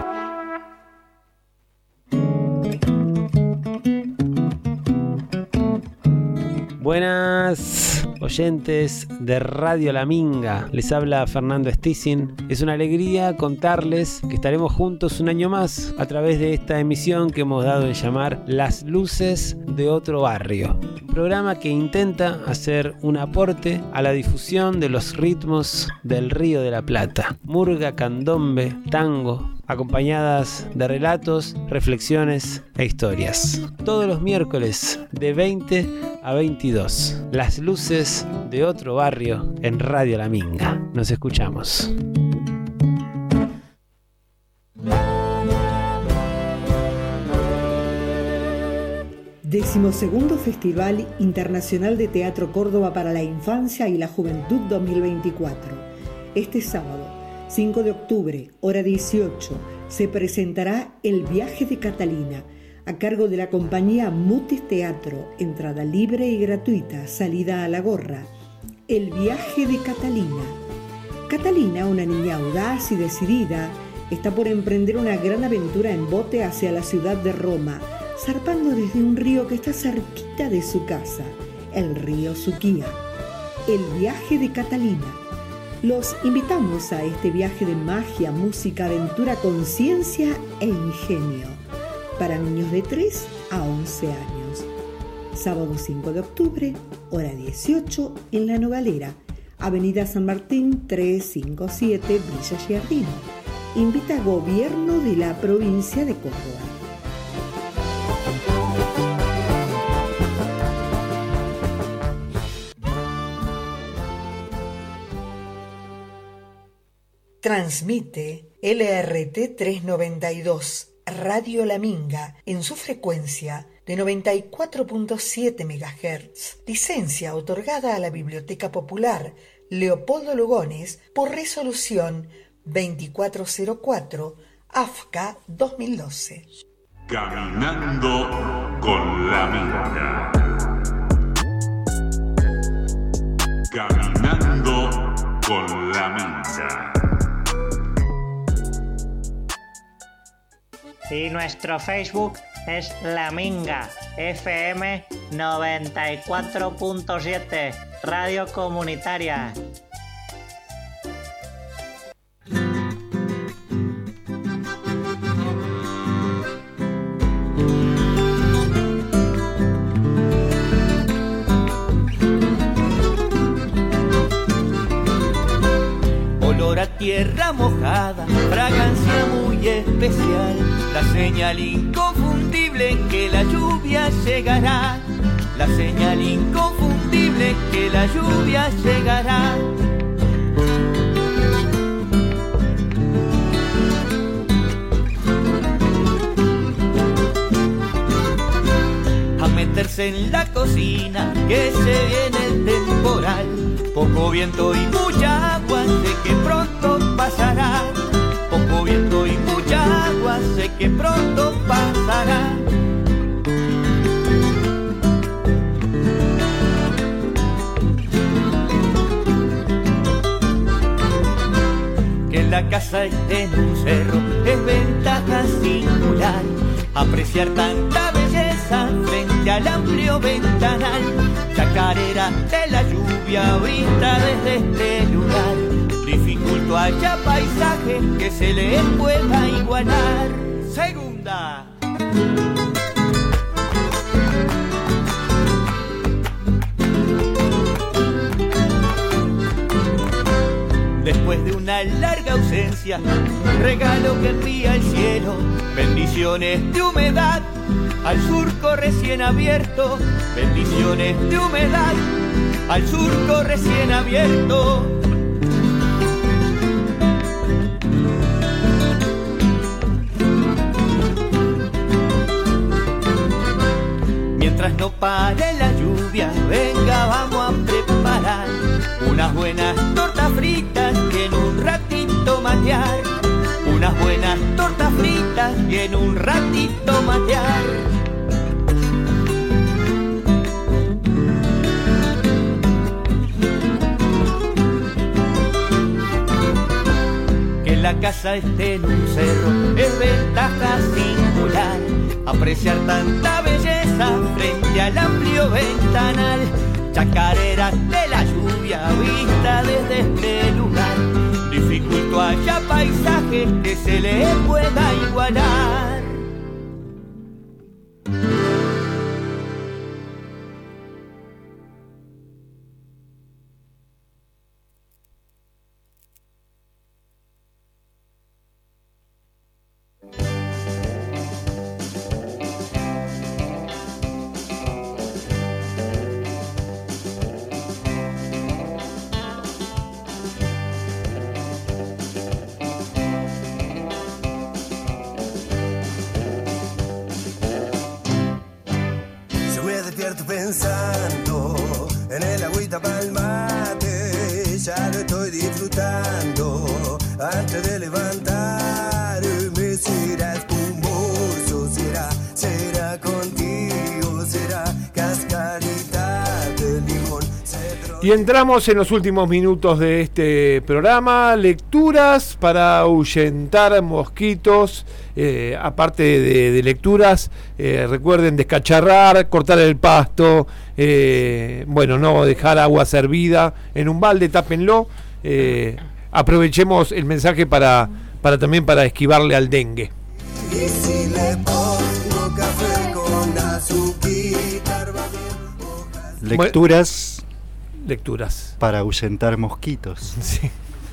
Buenas oyentes de Radio La Minga, les habla Fernando Stissin. Es una alegría contarles que estaremos juntos un año más a través de esta emisión que hemos dado en llamar Las Luces de Otro Barrio. Un programa que intenta hacer un aporte a la difusión de los ritmos del Río de la Plata. Murga, candombe, tango, acompañadas de relatos, reflexiones e historias. Todos los miércoles de veinte a veintidós. Las Luces de Otro Barrio en Radio La Minga. Nos escuchamos. Decimosegundo Festival Internacional de Teatro Córdoba para la Infancia y la Juventud dos mil veinticuatro. Este sábado, cinco de octubre, hora dieciocho, se presentará El Viaje de Catalina, a cargo de la compañía Mutis Teatro, entrada libre y gratuita, salida a la gorra. El Viaje de Catalina. Catalina, una niña audaz y decidida, está por emprender una gran aventura en bote hacia la ciudad de Roma, zarpando desde un río que está cerquita de su casa, el río Suquía. El Viaje de Catalina. Los invitamos a este viaje de magia, música, aventura, conciencia e ingenio para niños de tres a once años. Sábado cinco de octubre, hora dieciocho, en La Nogalera, Avenida San Martín trescientos cincuenta y siete, Villa Giardino. Invita Gobierno de la Provincia de Córdoba. Transmite L R T trescientos noventa y dos, Radio La Minga, en su frecuencia de noventa y cuatro punto siete megahertz. Licencia otorgada a la Biblioteca Popular Leopoldo Lugones por resolución veinticuatro cero cuatro, A F C A dos mil doce. Caminando con la Minga. Caminando con la Minga. Y nuestro Facebook es La Minga F M noventa y cuatro punto siete, Radio Comunitaria. Olor a tierra mojada, fragancia muy especial, la señal inconfundible que la lluvia llegará, la señal inconfundible que la lluvia llegará. A meterse en la cocina que se viene el temporal, poco viento y mucha agua, sé que pronto pasará. Poco viento y mucha agua, sé que pronto pasará. Que la casa esté en un cerro es ventaja singular. Apreciar tanta belleza frente al amplio ventanal. Chacarera de la lluvia brinda desde este lugar. Dificulto haya paisaje que se le pueda igualar. Segunda. Después de un una larga ausencia, regalo que envía el cielo, bendiciones de humedad, al surco recién abierto, bendiciones de humedad, al surco recién abierto. Mientras no pare la lluvia, venga, vamos a preparar unas buenas tortas fritas y en un ratito matear. Unas buenas tortas fritas y en un ratito matear. Que la casa esté en un cerro es ventaja singular. Apreciar tanta belleza frente al amplio ventanal. Chacareras de la lluvia vista desde este lugar. Dificulto haya paisajes que se le pueda igualar. Pensando en el agüita pa'l mate, ya lo estoy disfrutando antes de levantarme. Será espumoso, será, será contigo, será cascarita de limón. Y entramos en los últimos minutos de este programa, lecturas para ahuyentar mosquitos. Eh, aparte de, de lecturas, eh, recuerden descacharrar, cortar el pasto, eh, bueno, no dejar agua servida en un balde, tápenlo. Eh, aprovechemos el mensaje para, para también para esquivarle al dengue. Y si le pongo café con azuquita, Lecturas. Lecturas. Para ahuyentar mosquitos. Sí.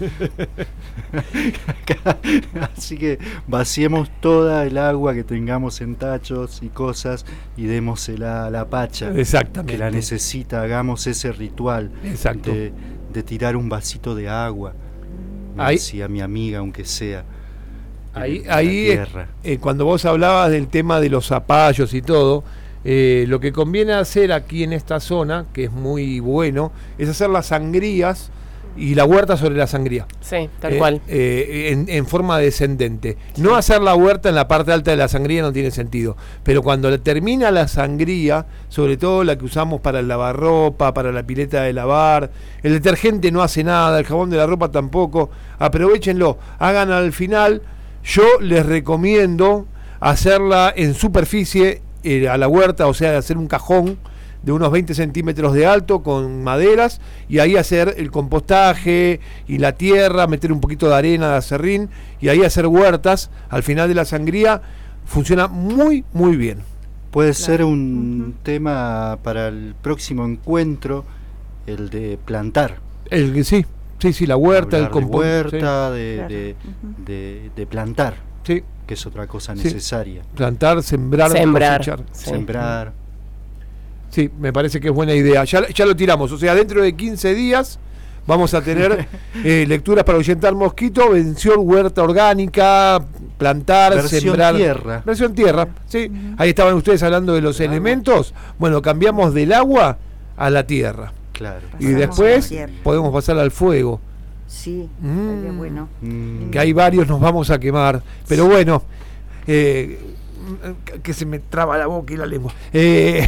Así que vaciemos toda el agua que tengamos en tachos y cosas y démosela a la pacha. Exactamente. Que la necesita, hagamos ese ritual. Exacto. De, de tirar un vasito de agua. Ahí, sí, a mi amiga, aunque sea. Ahí, ahí eh, eh, cuando vos hablabas del tema de los zapallos y todo, eh, lo que conviene hacer aquí en esta zona, que es muy bueno, es hacer las sangrías y la huerta sobre la sangría. Sí, tal eh, cual. Eh, en, en forma descendente. Sí. No hacer la huerta en la parte alta de la sangría no tiene sentido. Pero cuando termina la sangría, sobre todo la que usamos para el lavarropa, para la pileta de lavar, el detergente no hace nada, el jabón de la ropa tampoco, aprovechenlo, hagan al final. Yo les recomiendo hacerla en superficie eh, a la huerta, o sea, hacer un cajón de unos veinte centímetros de alto con maderas y ahí hacer el compostaje y la tierra, meter un poquito de arena de acerrín y ahí hacer huertas. Al final de la sangría funciona muy muy bien. Puede claro. ser un uh-huh. tema para el próximo encuentro, el de plantar. El sí, sí, sí, la huerta, Hablar el compost, de huerta, sí. de, Claro. de, Uh-huh. de, de plantar, sí. que es otra cosa Sí. necesaria. Plantar, sembrar, Sembrar. cosechar. Sí. Sembrar. Sí, me parece que es buena idea. Ya, ya lo tiramos, o sea, dentro de quince días vamos a tener eh, lecturas para ahuyentar mosquito, vención huerta orgánica, plantar, Versión sembrar. tierra. Versión tierra, sí. Uh-huh. Ahí estaban ustedes hablando de los elementos. Bueno, cambiamos del agua a la tierra. Claro. Y Pasamos después a la tierra. podemos pasar al fuego. Sí, Mm. estaría bueno. Mm. Que hay varios, nos vamos a quemar. Pero bueno, eh, que se me traba la boca y la lengua. Eh,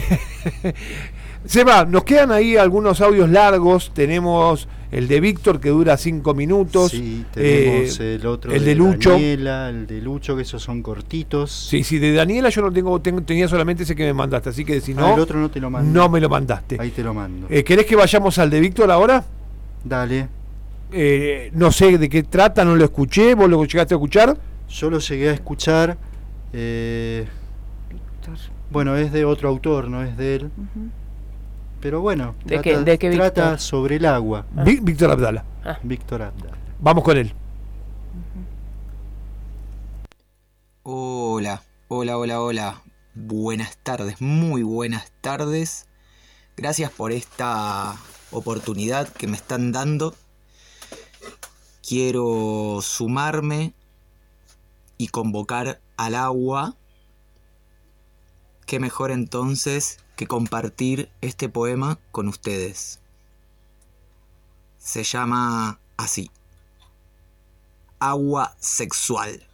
Seba, nos quedan ahí algunos audios largos. Tenemos el de Víctor que dura cinco minutos. Sí, tenemos eh, el otro el de, de Lucho. Daniela, el de Lucho, que esos son cortitos. Sí, sí, de Daniela yo no tengo, tengo tenía solamente ese que me mandaste, así que si no, ah, el otro no te lo mando. no me lo mandaste. Ahí te lo mando. Eh, ¿Querés que vayamos al de Víctor ahora? Dale. Eh, no sé de qué trata, no lo escuché. ¿Vos lo llegaste a escuchar? Yo lo llegué a escuchar. Eh, Víctor. bueno, es de otro autor, no es de él. Uh-huh. Pero bueno, ¿De trata, qué- de qué trata Víctor? sobre el agua. Ví- Víctor Abdala. Ah. Víctor Abdala. Vamos con él. Hola, hola, hola, hola. Buenas tardes, muy buenas tardes. Gracias por esta oportunidad que me están dando. Quiero sumarme y convocar al agua. Qué mejor entonces que compartir este poema con ustedes. Se llama así: Agua sexual.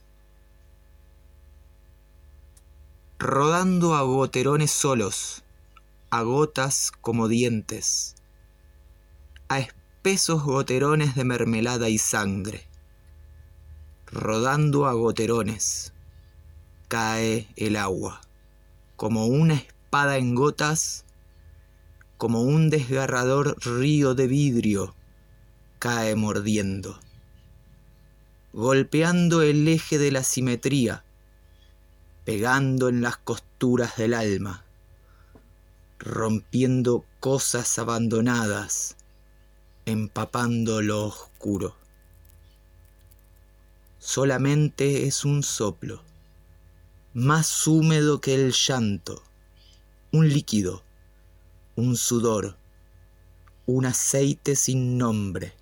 Rodando a goterones solos, a gotas como dientes, a espesos goterones de mermelada y sangre. Rodando a goterones, cae el agua, como una espada en gotas, como un desgarrador río de vidrio, cae mordiendo, golpeando el eje de la simetría, pegando en las costuras del alma, rompiendo cosas abandonadas, empapando lo oscuro. Solamente es un soplo, más húmedo que el llanto, un líquido, un sudor, un aceite sin nombre,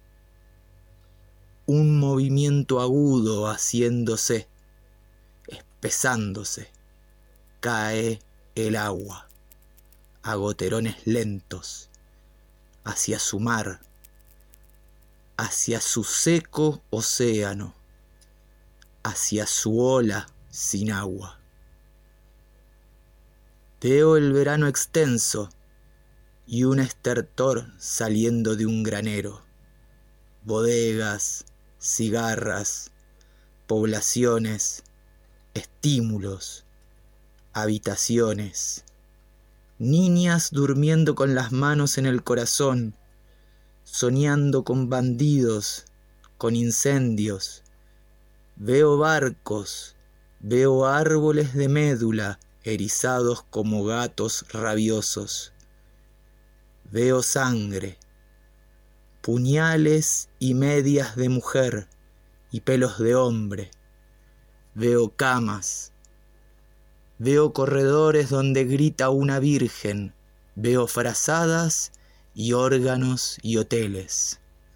un movimiento agudo haciéndose, espesándose, cae el agua, a goterones lentos, hacia su mar, hacia su seco océano, hacia su ola sin agua. Veo el verano extenso y un estertor saliendo de un granero, bodegas, cigarras, poblaciones, estímulos, habitaciones, niñas durmiendo con las manos en el corazón, soñando con bandidos, con incendios. Veo barcos, veo árboles de médula erizados como gatos rabiosos. Veo sangre, puñales y medias de mujer y pelos de hombre. Veo camas, veo corredores donde grita una virgen, veo frazadas y órganos y hoteles.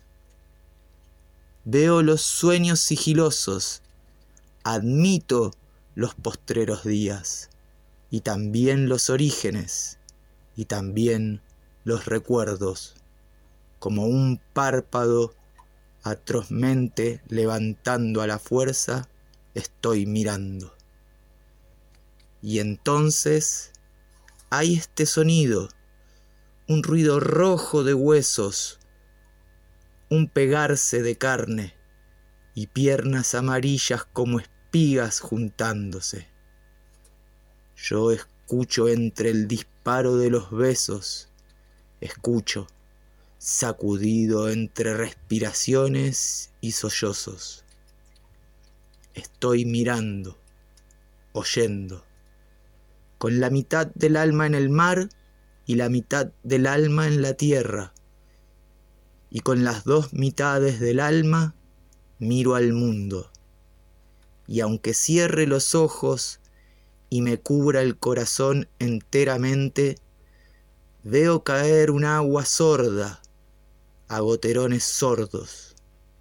Veo los sueños sigilosos, admito los postreros días, y también los orígenes, y también los recuerdos, como un párpado atrozmente levantando a la fuerza, estoy mirando. Y entonces hay este sonido, un ruido rojo de huesos, un pegarse de carne y piernas amarillas como espigas juntándose. Yo escucho entre el disparo de los besos, escucho, sacudido entre respiraciones y sollozos. Estoy mirando, oyendo, con la mitad del alma en el mar y la mitad del alma en la tierra, y con las dos mitades del alma miro al mundo, y aunque cierre los ojos y me cubra el corazón enteramente, veo caer un agua sorda a goterones sordos.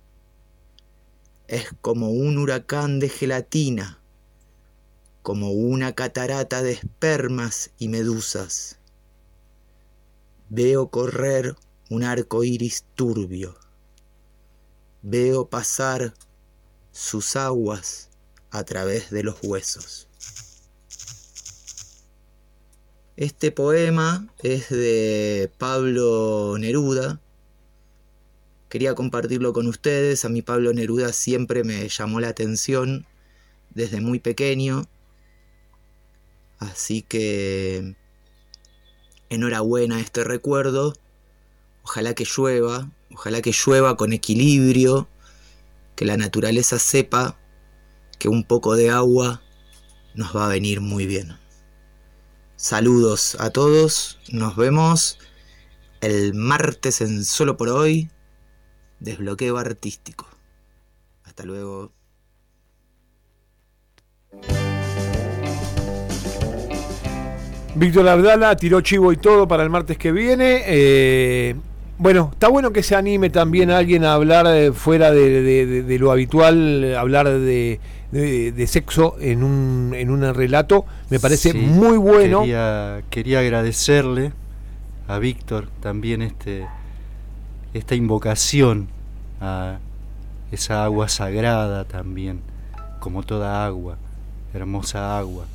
Es como un huracán de gelatina, como una catarata de espermas y medusas. Veo correr un arco iris turbio. Veo pasar sus aguas a través de los huesos. Este poema es de Pablo Neruda. Quería compartirlo con ustedes. A mí Pablo Neruda siempre me llamó la atención desde muy pequeño. Así que enhorabuena a este recuerdo. Ojalá que llueva, ojalá que llueva con equilibrio, que la naturaleza sepa que un poco de agua nos va a venir muy bien. Saludos a todos, nos vemos el martes en Solo por Hoy desbloqueo artístico. Hasta luego. Víctor Abdala tiró chivo y todo para el martes que viene. Eh, bueno, está bueno que se anime también a alguien a hablar eh, fuera de, de, de, de lo habitual, hablar de, de, de sexo en un, en un relato. Me parece sí, muy bueno. Quería, quería agradecerle a Víctor también este, esta invocación a esa agua sagrada también, como toda agua, hermosa agua.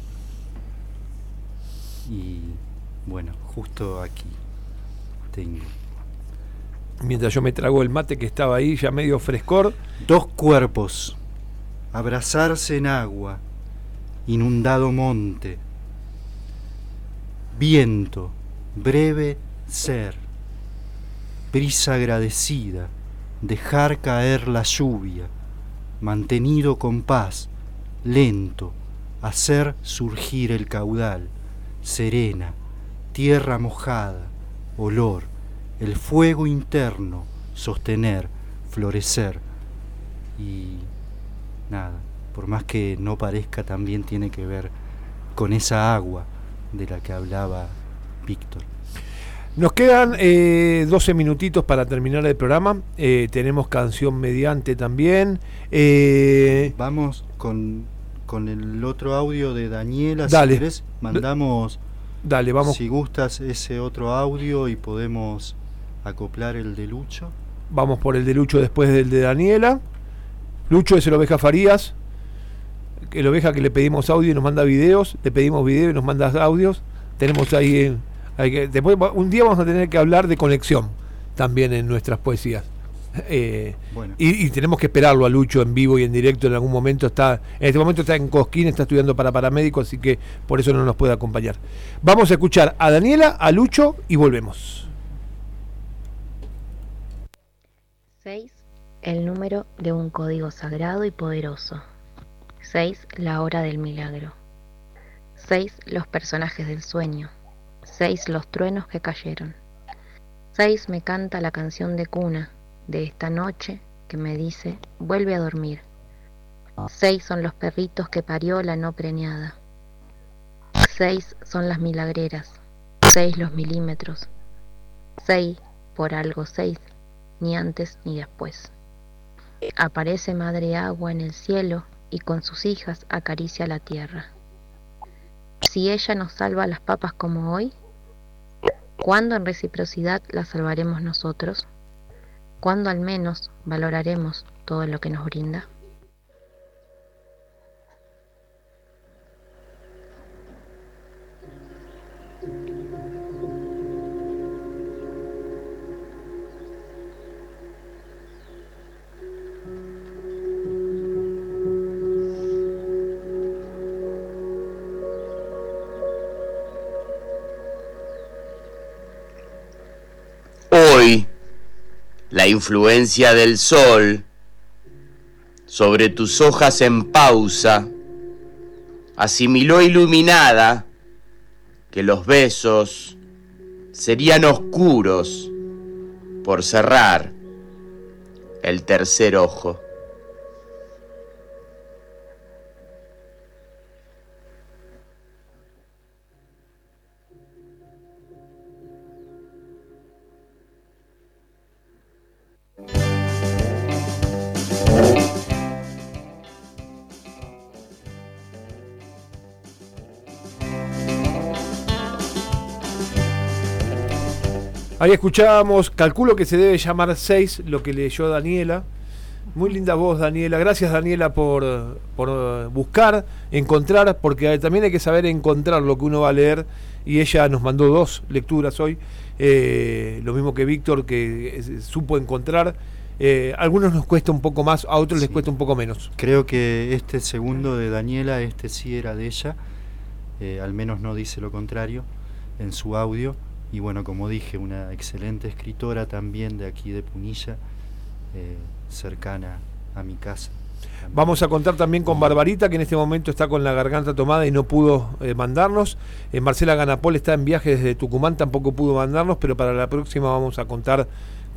Y bueno, justo aquí tengo. Mientras yo me trago el mate que estaba ahí, ya medio frescor. Dos cuerpos, abrazarse en agua, inundado monte, viento, breve ser, brisa agradecida, dejar caer la lluvia, mantenido con paz, lento, hacer surgir el caudal, serena, tierra mojada, olor, el fuego interno, sostener, florecer. Y nada, por más que no parezca, también tiene que ver con esa agua de la que hablaba Víctor. Nos quedan eh, doce minutitos para terminar el programa. Eh, tenemos canción mediante también. Eh, Vamos con, con el otro audio de Daniela. Dale. Si querés, mandamos, dale, vamos. Si gustas, ese otro audio y podemos acoplar el de Lucho. Vamos por el de Lucho después del de Daniela. Lucho es el Oveja Farías. El Oveja que le pedimos audio y nos manda videos. Le pedimos videos y nos manda audios. Tenemos ahí... Eh, Hay que, después, un día vamos a tener que hablar de conexión también en nuestras poesías. Eh, bueno. y, y tenemos que esperarlo a Lucho en vivo y en directo en algún momento. Está en este momento está en Cosquín, está estudiando para paramédico, así que por eso no nos puede acompañar. Vamos a escuchar a Daniela, a Lucho y volvemos. seis. El número de un código sagrado y poderoso. seis. La hora del milagro. seis. Los personajes del sueño. seis. Los truenos que cayeron. seis. Me canta la canción de cuna de esta noche que me dice, vuelve a dormir. seis. Son los perritos que parió la no preñada. seis. Son las milagreras. seis. Los milímetros. seis. Por algo seis. Ni antes ni después. Aparece Madre Agua en el cielo y con sus hijas acaricia la tierra. Si ella nos salva las papas como hoy, ¿cuándo en reciprocidad las salvaremos nosotros? ¿Cuándo al menos valoraremos todo lo que nos brinda? Hoy, la influencia del sol sobre tus hojas en pausa asimiló iluminada que los besos serían oscuros por cerrar el tercer ojo. Ahí escuchábamos, calculo que se debe llamar seis, lo que leyó Daniela. Muy linda voz, Daniela. Gracias, Daniela, por, por buscar, encontrar, porque también hay que saber encontrar lo que uno va a leer. Y ella nos mandó dos lecturas hoy. Eh, lo mismo que Víctor, que supo encontrar. Eh, a algunos nos cuesta un poco más, a otros sí. les cuesta un poco menos. Creo que este segundo de Daniela, este sí era de ella. Eh, al menos no dice lo contrario en su audio. Y bueno, como dije, una excelente escritora también de aquí de Punilla, eh, cercana a mi casa. También. Vamos a contar también con Barbarita, que en este momento está con la garganta tomada y no pudo eh, mandarnos. Eh, Marcela Ganapol está en viaje desde Tucumán, tampoco pudo mandarnos, pero para la próxima vamos a contar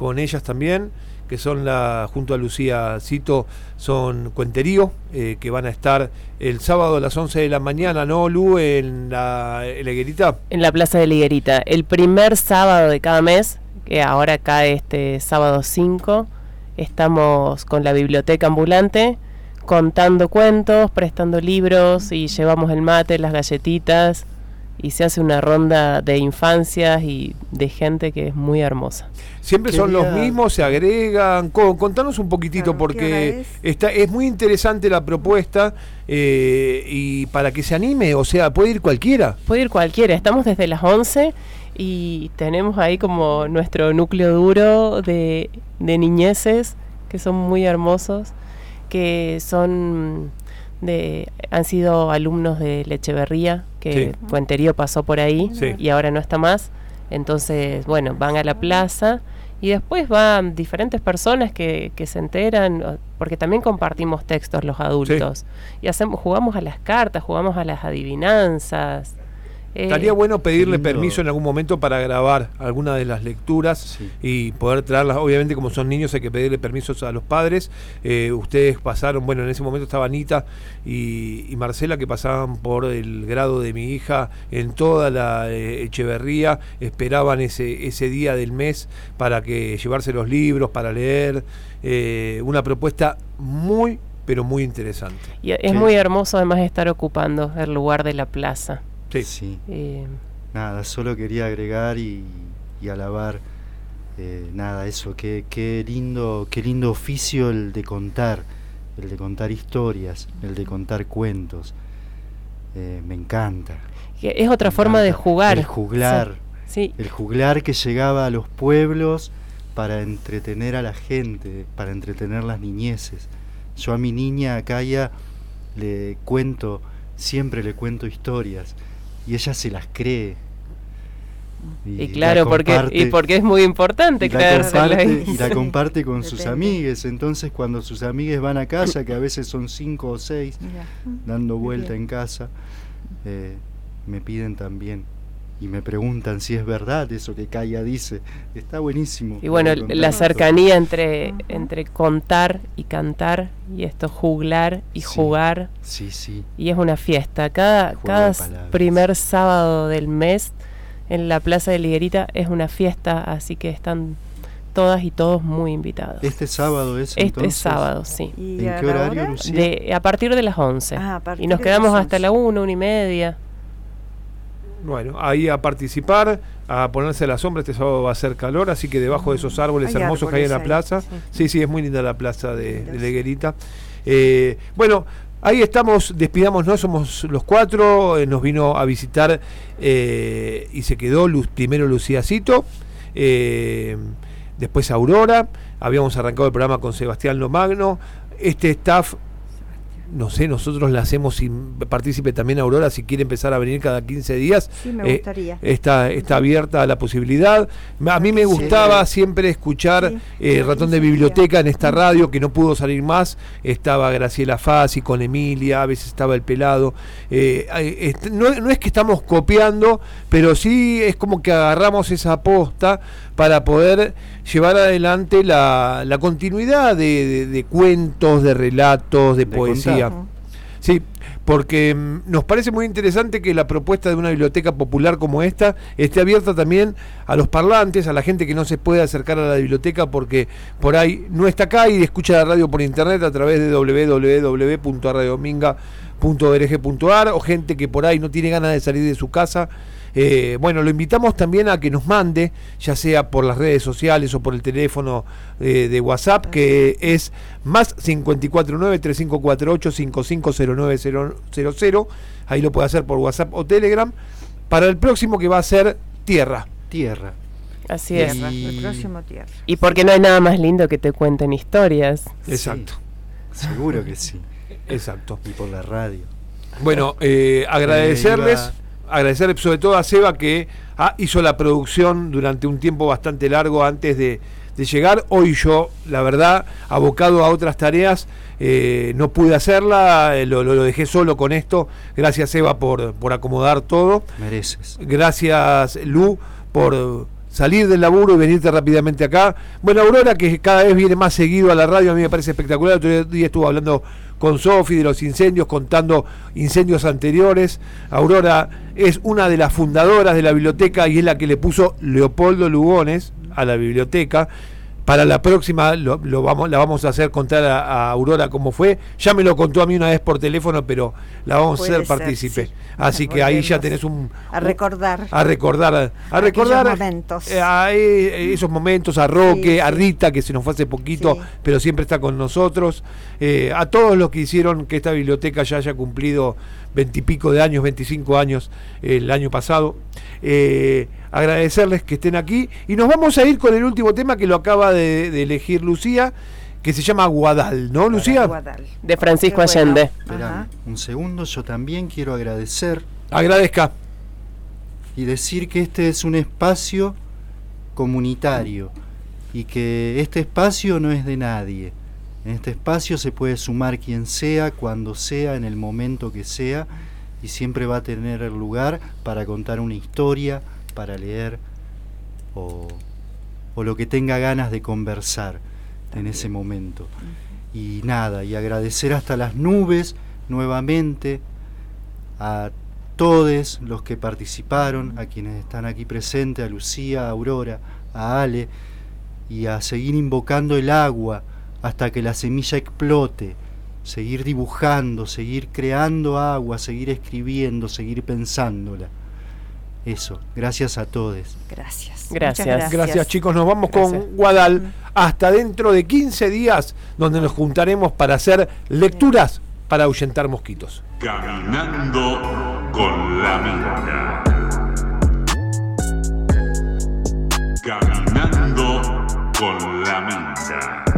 con ellas también, que son la, junto a Lucía Cito, son Cuenterío, eh, que van a estar el sábado a las once de la mañana, ¿no, Lu? En la, en la Higuerita. En la Plaza de la Higuerita. El primer sábado de cada mes, que ahora cae este sábado cinco, estamos con la biblioteca ambulante, contando cuentos, prestando libros y llevamos el mate, las galletitas y se hace una ronda de infancias y de gente que es muy hermosa. ¿Siempre Quería... son los mismos? ¿Se agregan? Co- contanos un poquitito, claro, porque es? Está, es muy interesante la propuesta eh, y para que se anime, o sea, puede ir cualquiera. Puede ir cualquiera, estamos desde las once y tenemos ahí como nuestro núcleo duro de, de niñeces que son muy hermosos, que son de han sido alumnos de Lecheverría, que sí. Cuenterío pasó por ahí, sí. Y ahora no está más. Entonces, bueno, van a la plaza y después van diferentes personas que, que se enteran, porque también compartimos textos los adultos, sí. Y hacemos, jugamos a las cartas, jugamos a las adivinanzas. Eh, Estaría bueno pedirle permiso en algún momento para grabar alguna de las lecturas, sí. Y poder traerlas. Obviamente, como son niños, hay que pedirle permisos a los padres. Eh, ustedes pasaron, bueno, en ese momento estaba Anita y, y Marcela, que pasaban por el grado de mi hija en toda la eh, Echeverría, esperaban ese, ese día del mes para que llevarse los libros, para leer. Eh, una propuesta muy, pero muy interesante. Y es sí. Muy hermoso además estar ocupando el lugar de la plaza. Sí. sí. Eh. Nada, solo quería agregar y, y alabar, eh, nada, eso, qué, qué lindo, qué lindo oficio el de contar, el de contar historias, el de contar cuentos. Eh, me encanta. Es otra me forma encanta. de jugar. El juglar. Sí. El juglar que llegaba a los pueblos para entretener a la gente, para entretener las niñeces. Yo a mi niña, a Kaya, le cuento, siempre le cuento historias. Y ella se las cree. Y, y claro, porque y porque es muy importante creérselas. Y la comparte con sus amigues. Entonces, cuando sus amigues van a casa, que a veces son cinco o seis, Mira. dando vuelta en casa, eh, me piden también. Y me preguntan si es verdad eso que Kaya dice. Está buenísimo. Y bueno, la cercanía entre, entre contar y cantar, y esto juglar y sí, jugar. Sí, sí. Y es una fiesta. Cada, cada primer sábado del mes en la Plaza de la Higuerita es una fiesta, así que están todas y todos muy invitados. ¿Este sábado es Este entonces? sábado, sí. ¿En qué horario, Lucía? De, a partir de las once. Ah, a partir y nos de quedamos las hasta la una, una y media. Bueno, ahí a participar, a ponerse a la sombra. Este sábado va a hacer calor, así que debajo de esos árboles hay hermosos árboles que hay en la ahí, plaza. Sí. sí, sí, es muy linda la plaza de, de la Higuerita. Eh, bueno, ahí estamos, despidámonos, somos los cuatro. Eh, nos vino a visitar eh, y se quedó Luz, primero Lucía Cito, eh, después Aurora. Habíamos arrancado el programa con Sebastián Lomagno. Este staff, no sé, nosotros la hacemos sin partícipe también Aurora, si quiere empezar a venir cada quince días. Sí, me gustaría. Eh, está, está abierta a la posibilidad. A mí me gustaba sí. siempre escuchar sí. eh, Ratón de Biblioteca en esta radio, que no pudo salir más. Estaba Graciela Fassi con Emilia, a veces estaba El Pelado. Eh, eh, no, no es que estamos copiando, pero sí es como que agarramos esa posta para poder llevar adelante la, la continuidad de, de, de cuentos, de relatos, de, de poesía. Contar. Sí, porque mm, nos parece muy interesante que la propuesta de una biblioteca popular como esta esté abierta también a los parlantes, a la gente que no se puede acercar a la biblioteca porque por ahí no está acá y escucha la radio por internet a través de doble u doble u doble u punto radio minga punto org punto ar, o gente que por ahí no tiene ganas de salir de su casa. Eh, bueno, lo invitamos también a que nos mande, ya sea por las redes sociales o por el teléfono eh, de WhatsApp, que es más cinco cuatro nueve, tres cinco cuatro ocho, cinco cinco cero nueve cero cero. Ahí lo puede hacer por WhatsApp o Telegram, para el próximo, que va a ser Tierra. Tierra. Así Tierra, es. Y... el próximo Tierra. Y porque no hay nada más lindo que te cuenten historias. Exacto. Sí, seguro que sí. Exacto. Y por la radio. Bueno, eh, agradecerles. Eh, iba... Agradecer sobre todo a Seba, que ah, hizo la producción durante un tiempo bastante largo antes de, de llegar. Hoy yo, la verdad, abocado a otras tareas, eh, no pude hacerla, eh, lo, lo dejé solo con esto. Gracias, Seba, por, por acomodar todo. Mereces. Gracias, Lu, por salir del laburo y venirte rápidamente acá. Bueno, Aurora, que cada vez viene más seguido a la radio, a mí me parece espectacular. El otro día estuvo hablando con Sofi de los incendios, contando incendios anteriores. Aurora es una de las fundadoras de la biblioteca y es la que le puso Leopoldo Lugones a la biblioteca. Para la próxima lo, lo vamos, la vamos a hacer contar a, a Aurora cómo fue. Ya me lo contó a mí una vez por teléfono, pero la vamos Puede a hacer ser, partícipe. sí. Así que ahí ya tenés un... A recordar. A recordar. A recordar momentos. eh, a, eh, esos momentos, a Roque, Sí, a sí. Rita, que se nos fue hace poquito, Sí. pero siempre está con nosotros. Eh, a todos los que hicieron que esta biblioteca ya haya cumplido veintipico de años, veinticinco años eh, el año pasado. Eh, agradecerles que estén aquí. Y nos vamos a ir con el último tema que lo acaba de, de elegir Lucía, que se llama Guadal, ¿no, Lucía? Guadal. De Francisco Qué bueno. Allende. Esperame un segundo, yo también quiero agradecer Agradezca. y decir que este es un espacio comunitario y que este espacio no es de nadie. En este espacio se puede sumar quien sea, cuando sea, en el momento que sea, y siempre va a tener el lugar para contar una historia, para leer o, o lo que tenga ganas de conversar en ese momento. Y nada, y agradecer hasta las nubes nuevamente a todos los que participaron, a quienes están aquí presentes, a Lucía, a Aurora, a Ale, y a seguir invocando el agua hasta que la semilla explote, seguir dibujando, seguir creando agua, seguir escribiendo, seguir pensándola. Eso, gracias a todos. Gracias. Gracias. Muchas gracias. Gracias, chicos. Nos vamos Gracias. con Guadal hasta dentro de quince días, donde nos juntaremos para hacer lecturas para ahuyentar mosquitos. Caminando con la Minga. Caminando con la Minga.